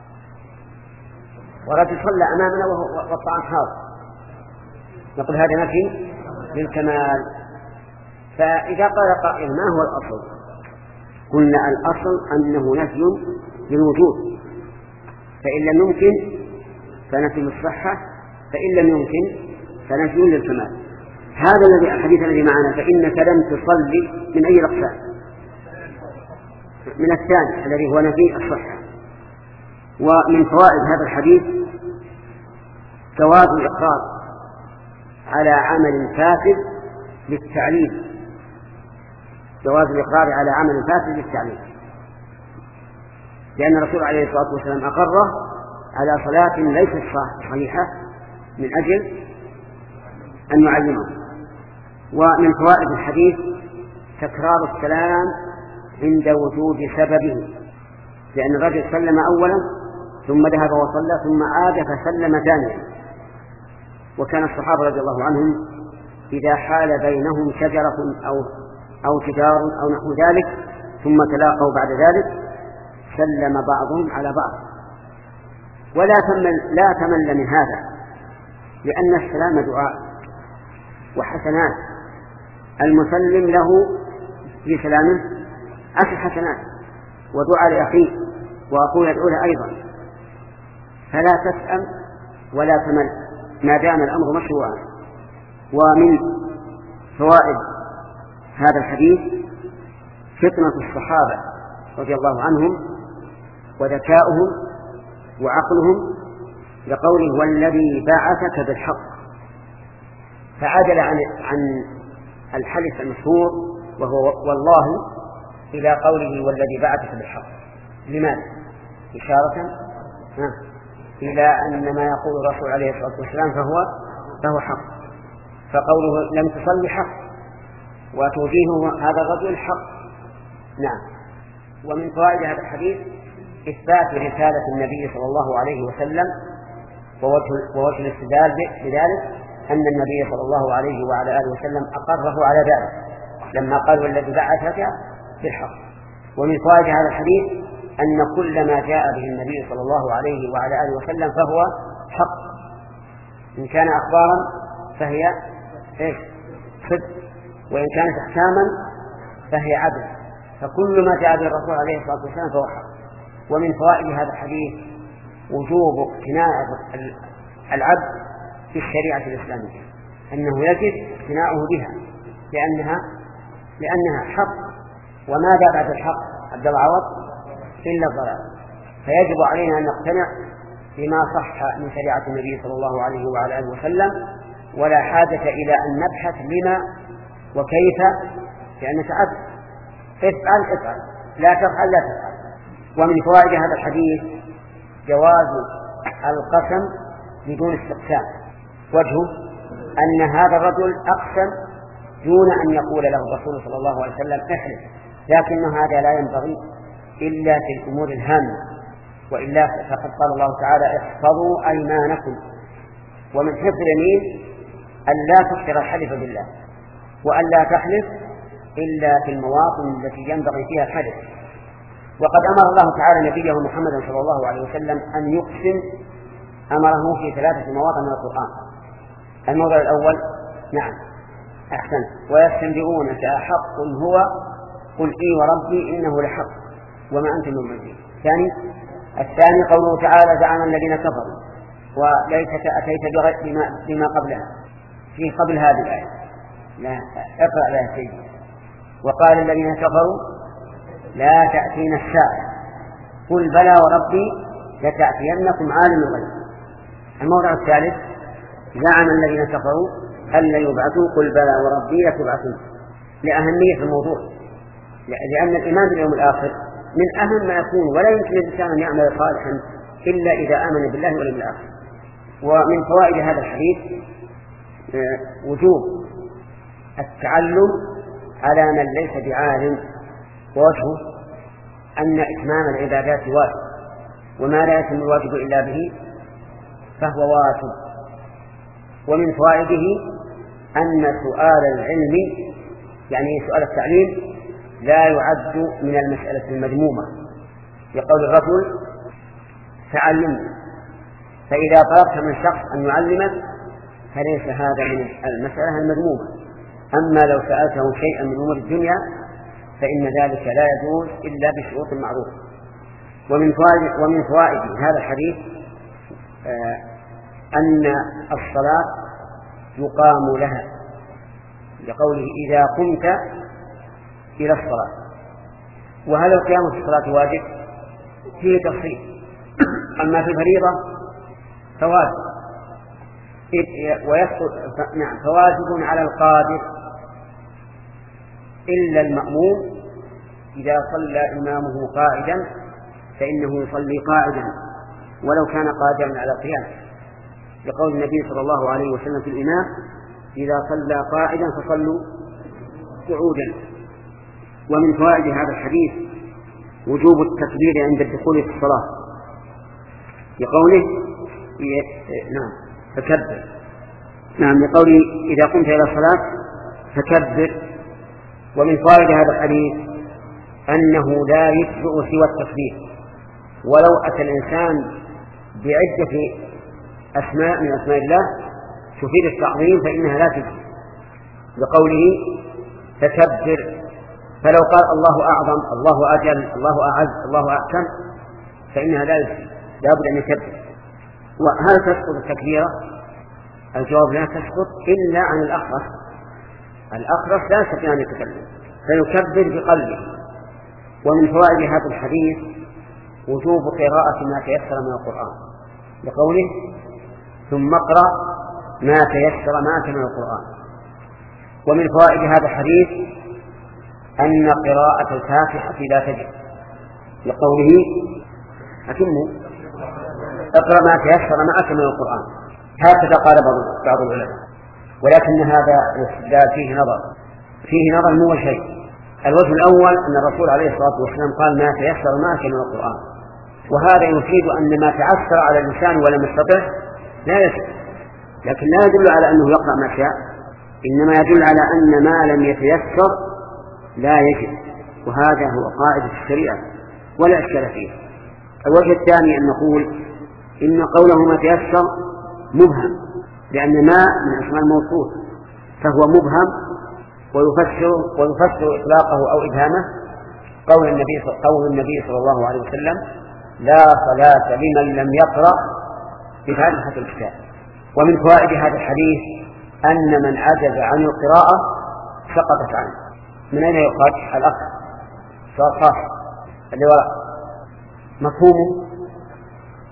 ورجل صلى أمامنا والطعام حاضر، نقول هذا نفي للكمال. فإذا قال قائل ما هو الأصل؟ قلنا الأصل أنه نفي للوجود، فإن لم يمكن فنفي للصحة، فإن لم يمكن فنفي للكمال. هذا الذي الحديث الذي معنا فإنك لم تصلي من أي الأقسام؟ من الثاني الذي هو نفي الصحة. ومن فوائد هذا الحديث جواز الإقرار على عمل فاسد للتعليل، جواز الإقرار على عمل فاسد للتعليم، لأن الرسول عليه الصلاة والسلام أقره على صلاة ليست صحيحة من أجل أن يعلمه. ومن فوائد الحديث تكرار السلام عند وجود سببه، لأن الرجل سلم أولا ثم ذهب وصلى ثم عاد فسلم ثانيا. وكان الصحابة رضي الله عنهم إذا حال بينهم شجرة أو أو جدار أو نحو ذلك ثم تلاقوا بعد ذلك سلم بعضهم على بعض. ولا تمل لا تمل من هذا، لأن السلام دعاء وحسنات، المسلم له بسلامه عشر حسنات ودعاء لأخيه وأخوه يدعو له أيضا. فلا تسأم ولا تمل ما دام الأمر مشروعا. ومن فوائد هذا الحديث فطنة الصحابة رضي الله عنهم وذكاؤهم وعقلهم، لقوله والذي بعثك بالحق، فعدل عن عن الحلف المشهور وهو والله إلى قوله والذي بعثك بالحق. لماذا؟ إشارة إلى أن ما يقول الرسول عليه الصلاة والسلام فهو فهو حق. فقوله لم تصلي حق وتوجيهه هذا الرجل حق. نعم. ومن فوائد هذا الحديث إثبات رسالة النبي صلى الله عليه وسلم، ووجه الاستدلال بذلك أن النبي صلى الله عليه وعلى آله وسلم أقره على ذلك لما قال والذي بعثك بالحق. ومن فوائد هذا الحديث أن كل ما جاء به النبي صلى الله عليه وعلى آله وسلم فهو حق، إن كان أخبارا فهي إيش؟ صدق، وإن كانت أحكاما فهي عدل. فكل ما جاء به الرسول عليه الصلاة والسلام فهو حق. ومن فوائد هذا الحديث وجوب اقتناع العبد في الشريعة الإسلامية، أنه يجب اقتناعه بها لأنها لأنها حق، وماذا بعد الحق عبد العوض إلا الضلال. فيجب علينا أن نقتنع بما صح من شريعة النبي صلى الله عليه وعلى آله وسلم، ولا حاجة إلى أن نبحث لما وكيف، لأن تعب افعل افعل لا تفعل لا تفعل. ومن فوائد هذا الحديث جواز القسم بدون استقسام. وجهه أن هذا الرجل أقسم دون أن يقول له الرسول صلى الله عليه وسلم احلف، لكن هذا لا ينبغي إلا في الأمور الهامة، وإلا فقد قال الله تعالى احفظوا أيمانكم. ومن حفظ اليمين أن لا تكثر الحلف بالله، وأن لا تحلف إلا في المواطن التي ينبغي فيها الحلف. وقد أمر الله تعالى نبيه محمد صلى الله عليه وسلم أن يقسم، أمره في ثلاثة مواطن من القرآن. الموضع الأول نعم أحسن، ويستنبئونك أحق هو قل إي وربي إنه لحق وما أنتم بمعجزين. ثاني الثاني قوله تعالى زعم الذين كفروا وليتك أتيت بما, بما قبلها في قبل هذه الآية، لا اقرأ لها شيء. وقال الذين كفروا لا تأتينا الساعة قل بلى وربي لتأتينكم عالم الغيب. الموضع الثالث زعم الذين كفروا أن لا يبعثوا قل بلى وربي لتبعثون، لأهمية الموضوع، لأن الإيمان باليوم الآخر من أهم ما يكون، ولا يمكن الإنسان أن يعمل صالحا إلا إذا آمن بالله واليوم الآخر. ومن فوائد هذا الحديث وجوب التعلم على من ليس بعالم، ووجهه أن إتمام العبادات واجب، وما لا يتم الواجب إلا به فهو واجب. ومن فوائده أن سؤال العلم يعني سؤال التعليم لا يعد من المسألة المذمومة، يقول الرجل تعلمني، فإذا طلبت من شخص أن يعلمك فليس هذا من المسألة المذمومة. أما لو سألته شيئا من أمور الدنيا فإن ذلك لا يجوز إلا بشروط معروفة. ومن فوائد, ومن فوائد هذا الحديث آه أن الصلاة يقام لها، لقوله إذا قمت إلى الصلاة. وهل القيام في الصلاة واجب؟ فيه تفصيل. أما في الفريضة فواجب، ويسقط نعم فواجب على القادر إلا المأموم إذا صلى إمامه قاعدا فإنه يصلي قاعدا ولو كان قادرا على القيام، لقول النبي صلى الله عليه وسلم في الإمام إذا صلى قاعدا فصلوا قعودا. ومن فوائد هذا الحديث وجوب التكبير عند الدخول في الصلاة، لقوله نعم فكبر، نعم لقوله إذا قمت إلى الصلاة فكبر. ومن فوائد هذا الحديث أنه لا يتبع سوى التكبير، ولو أتى الإنسان بعدة أسماء من أسماء الله تفيد التعظيم فإنها لا تجزي، لقوله فكبر. فلو قال الله أعظم الله أجل الله أعز الله أحكم فإنها لا يجزي، لا بد أن يكبر. وهل تسقط التكبيرة؟ الجواب لا تسقط إلا عن الأخرس. الأخرس لا يستطيع أن يتكلم فيكبر بقلبه. ومن فوائد هذا الحديث وجوب قراءة ما تيسر من القرآن، لقوله ثم اقرأ ما تيسر معك من القرآن. ومن فوائد هذا الحديث أن قراءة الفاتحة لا تجب، لقوله أتموا اقرأ ما تيسر معك من القرآن، هكذا قال بعض العلماء. ولكن هذا الاستدلال فيه نظر فيه نظر مو شيء. الوجه الأول أن الرسول عليه الصلاة والسلام قال ما تيسر معك من القرآن، وهذا يفيد أن ما تعسر على الإنسان ولم يستطع لا يسر، لكن لا يدل على أنه يقرأ ما شاء، إنما يدل على أن ما لم يتيسر لا يجب، وهذا هو قاعدة الشريعة ولا إشكال فيه. الوجه الثاني أن نقول إن قوله ما تيسر مبهم، لأن ما من أسماء الموصول فهو مبهم ويفسر ويفسر إطلاقه أو إبهامه قول النبي قول النبي صلى الله عليه وسلم لا صلاة لمن لم يقرأ بفاتحة الكتاب. ومن فوائد هذا الحديث أن من عجز عن القراءة سقطت عنه. من أين يؤخذ؟ الأخ صار اللي وراء مفهومه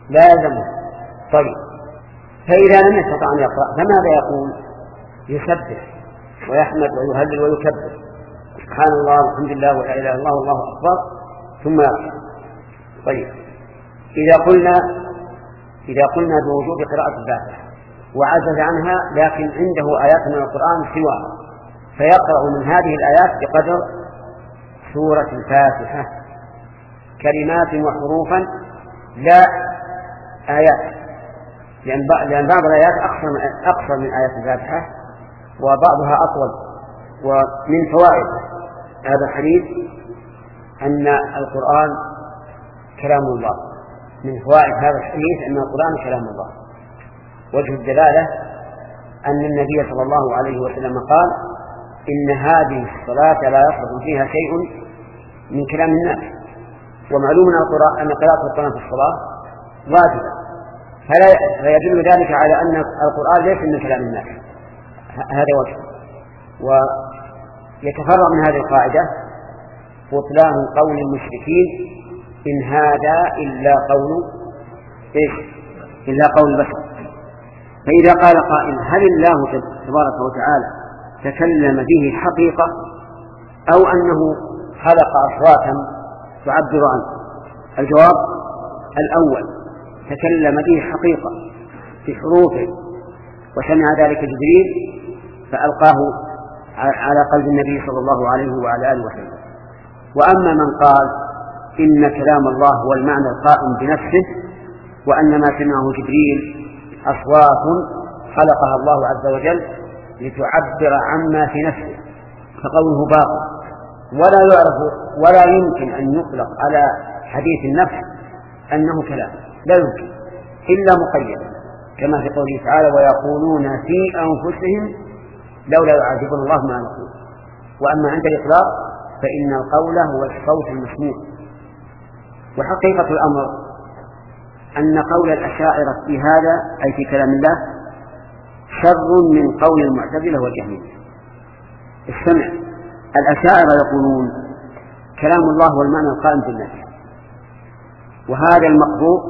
لا يلزمه. طيب، فإذا لم يستطع أن يقرأ فماذا يقول؟ يسبح ويحمد ويهلل ويكبر سبحان الله والحمد لله ولا إله إلا الله والله أكبر ثم يركع. طيب، إذا قلنا إذا قلنا بوجوب قراءة الفاتحة وعجز عنها لكن عنده آيات من القرآن سواها، فيقرأ من هذه الآيات بقدر سورة الفاتحة كلمات وحروفا لا آيات، لأن بعض الآيات أقصر من آيات الفاتحة وبعضها أطول. ومن فوائد هذا الحديث أن القرآن كلام الله. من فوائد هذا الحديث أن القرآن كلام الله. وجه الدلالة أن النبي صلى الله عليه وسلم قال إن هذه الصلاة لا يصلح فيها شيء من كلام الناس، ومعلوم أن قراءة القرآن في الصلاة واجبة، فلا فيدل ذلك على أن القرآن ليس من كلام الناس. هذا وجه. ويتفرع من هذه القاعدة بطلان قول المشركين إن هذا إلا قول إيش؟ إلا قول البشر. فإذا قال قائل هل الله تبارك وتعالى تكلم به حقيقة أو أنه خلق أصواتا تعبر عنه؟ الجواب الأول، تكلم به حقيقة في حروفه وسمع ذلك جبريل فألقاه على قلب النبي صلى الله عليه وعلى آله وسلم. وأما من قال إن كلام الله هو المعنى القائم بنفسه وأن ما سمعه جبريل أصوات خلقها الله عز وجل لتعبر عما في نفسه فقوله باطل ولا يعرف ولا يمكن أن يطلق على حديث النفس أنه كلام، لا يمكن إلا مقيدا كما في قوله تعالى ويقولون في أنفسهم لولا يعذبنا الله ما نقول. وأما عند الإطلاق فإن القول هو الصوت المسموع. وحقيقة الأمر أن قول الأشاعرة في هذا أي في كلام الله شر من قول المعتزلة والجهمية. السمع، الأشاعرة يقولون كلام الله هو المعنى القائم بالنفس، وهذا المقروء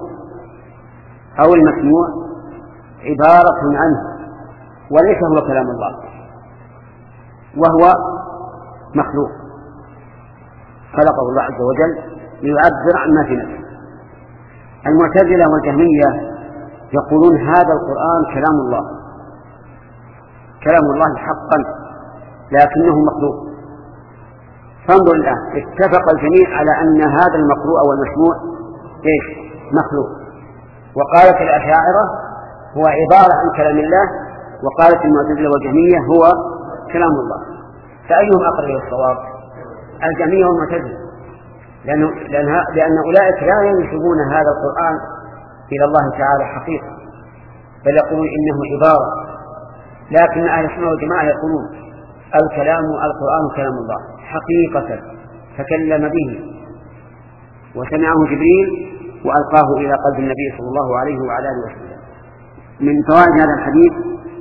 أو المسموع عبارة عنه وليس هو كلام الله، وهو مخلوق خلقه الله عز وجل ليعبر عما في نفسه. المعتزلة والجهمية يقولون هذا القرآن كلام الله كلام الله حقا لكنه مخلوق. فانظر الآن، اتفق الجميع على أن هذا المقروء والمسموع إيش؟ مخلوق. وقالت الأشاعرة هو عبارة عن كلام الله، وقالت المعتزلة والجهمية هو كلام الله. فأيهم أقرب إلى الصواب؟ الجهمية والمعتزلة، لأن, لأن أولئك لا ينسبون هذا القرآن إلى الله تعالى حقيقة بل يقولون إنه عبارة. لكن أهل السنة والجماعة يقولون الكلام القرآن كلام الله حقيقة تكلم به وسمعه جبريل وألقاه إلى قلب النبي صلى الله عليه وعلى آله وسلم. من فوائد هذا الحديث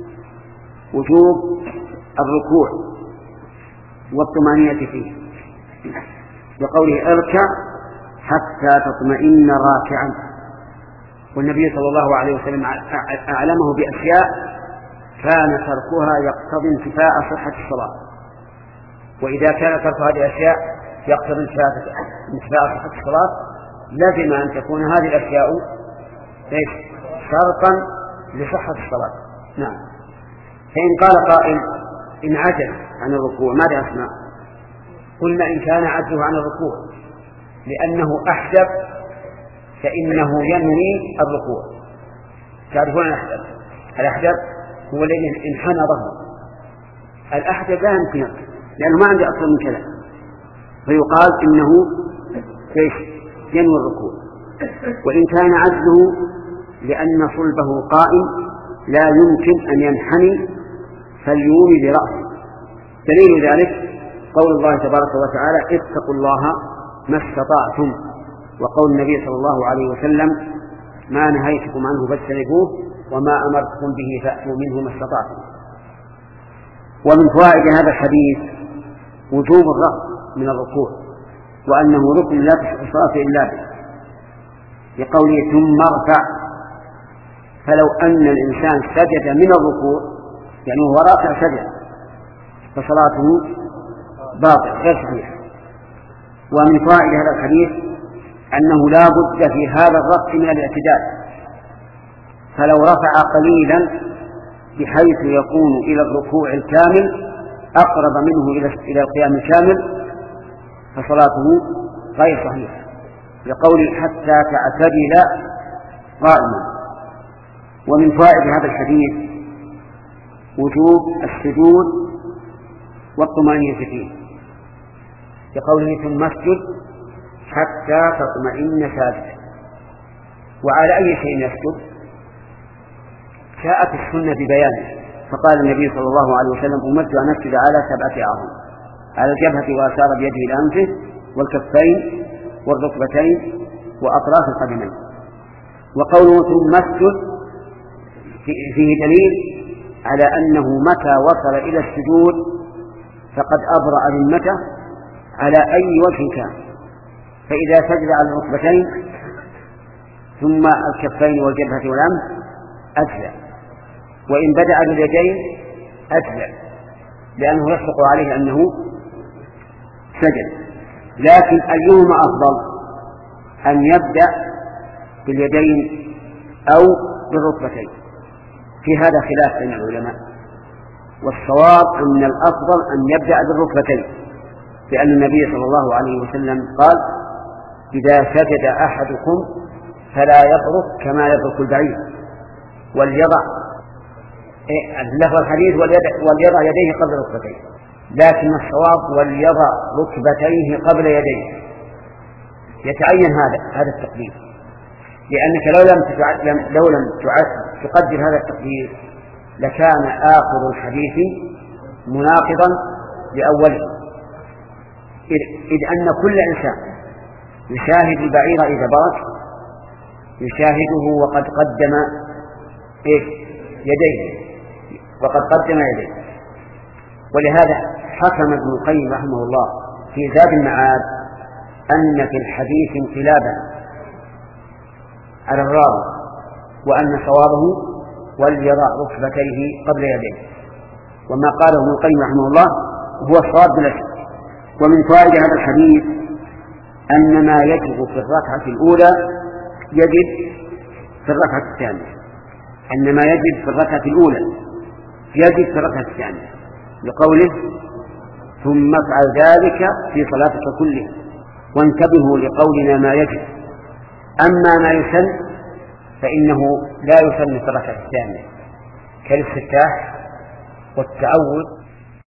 وجوب الركوع والطمأنينة فيه بقوله اركع حتى تطمئن راكعا. والنبي صلى الله عليه وسلم أعلمه بأشياء كان تركها يقتضي انتفاء صحة الصلاة، وإذا كان ترك هذه الأشياء يقتضي انتفاء صحة الصلاة لازم أن تكون هذه الأشياء شرطا لصحة الصلاة. نعم. فإن قال قائل إن عجز عن الركوع ماذا أصنع؟ قلنا إن كان عجزه عن الركوع لأنه أحدث فإنه ينوي الركوع. تعرفون الأحدث؟ الأحدث هو الذي انحنى ظهره. الأحدث لا يمكن لأنه ما عنده أصل من كلام، فيقال إنه ينوي الركوع. وإن كان عجزه لأن صلبه قائم لا يمكن أن ينحني فليومي برأسه. دليل ذلك قول الله تبارك وتعالى اتقوا الله ما استطعتم، وقول النبي صلى الله عليه وسلم ما نهيتكم عنه فاجتنبوه وما أمرتكم به فأتوا منه ما استطعتم. ومن فوائد هذا الحديث وجوب الرفع من الركوع وأنه ركن لا تصح الصلاة إلا به، بقوله ثم ارفع. فلو أن الإنسان سجد من الركوع يعني هو رافع سجد فصلاته باطل غير صحيح. ومن فوائد هذا الحديث أنه لا بد في هذا الرفع من الاعتدال، فلو رفع قليلا بحيث يكون إلى الركوع الكامل أقرب منه إلى القيام الكامل فصلاته غير صحيحة، لقول حتى تعتدل قائما. ومن فوائد هذا الحديث وجوب السجود والطمأنينة فيه، لقوله ثم اسجد حتى تطمئن ساجدا. وعلى أي شيء يسجد؟ جاءت السنة ببيانه، فقال النبي صلى الله عليه وسلم أمرت أن أسجد على سبعة أعظم، على الجبهة وأشار بيده إلى أنفه والكفين والركبتين وأطراف القدمين. وقوله ثم اسجد فيه دليل على أنه متى وصل إلى السجود فقد أبرأ ذمته على أي وجه كان، فإذا سجد على الركبتين ثم الكفين والجبهة والأنف أجزأ، وإن بدأ باليدين أجزأ، لأنه يصدق عليه أنه سجد. لكن أيهما أفضل، أن يبدأ باليدين أو بالركبتين؟ في هذا خلاف بين العلماء، والصواب أن الأفضل أن يبدأ بالركبتين، لأن النبي صلى الله عليه وسلم قال إذا سجد أحدكم فلا يبرك كما يبرك البعير، وليضع لفظ الحديث وليضع يديه قبل ركبتيه، لكن الصواب وليضع ركبتيه قبل يديه. يتعين هذا هذا التقدير، لأنك لو لم لو لم تقدر هذا التقدير لكان آخر الحديث مناقضا لأوله، إذ أن كل إنسان يشاهد البعير إذا برك يشاهده وقد قدم إيه يديه وقد قدم يديه. ولهذا حكم ابن القيم رحمه الله في زاد المعاد أن في الحديث انقلابا على الراوي، وأن صوابه وليضع ركبتيه قبل يديه، وما قاله ابن القيم رحمه الله هو الصواب بلا شك. ومن فوائد هذا الحديث أن ما يجب في الركعة الأولى يجب في الركعة الثانية، أن ما يجب في الركعة الأولى يجب في الركعة الثانية، لقوله ثم افعل ذلك في صلاتك كلها. وانتبهوا لقولنا ما يجب، أما ما يسن فإنه لا يسن في الركعة الثانية كالاستفتاح والتعوذ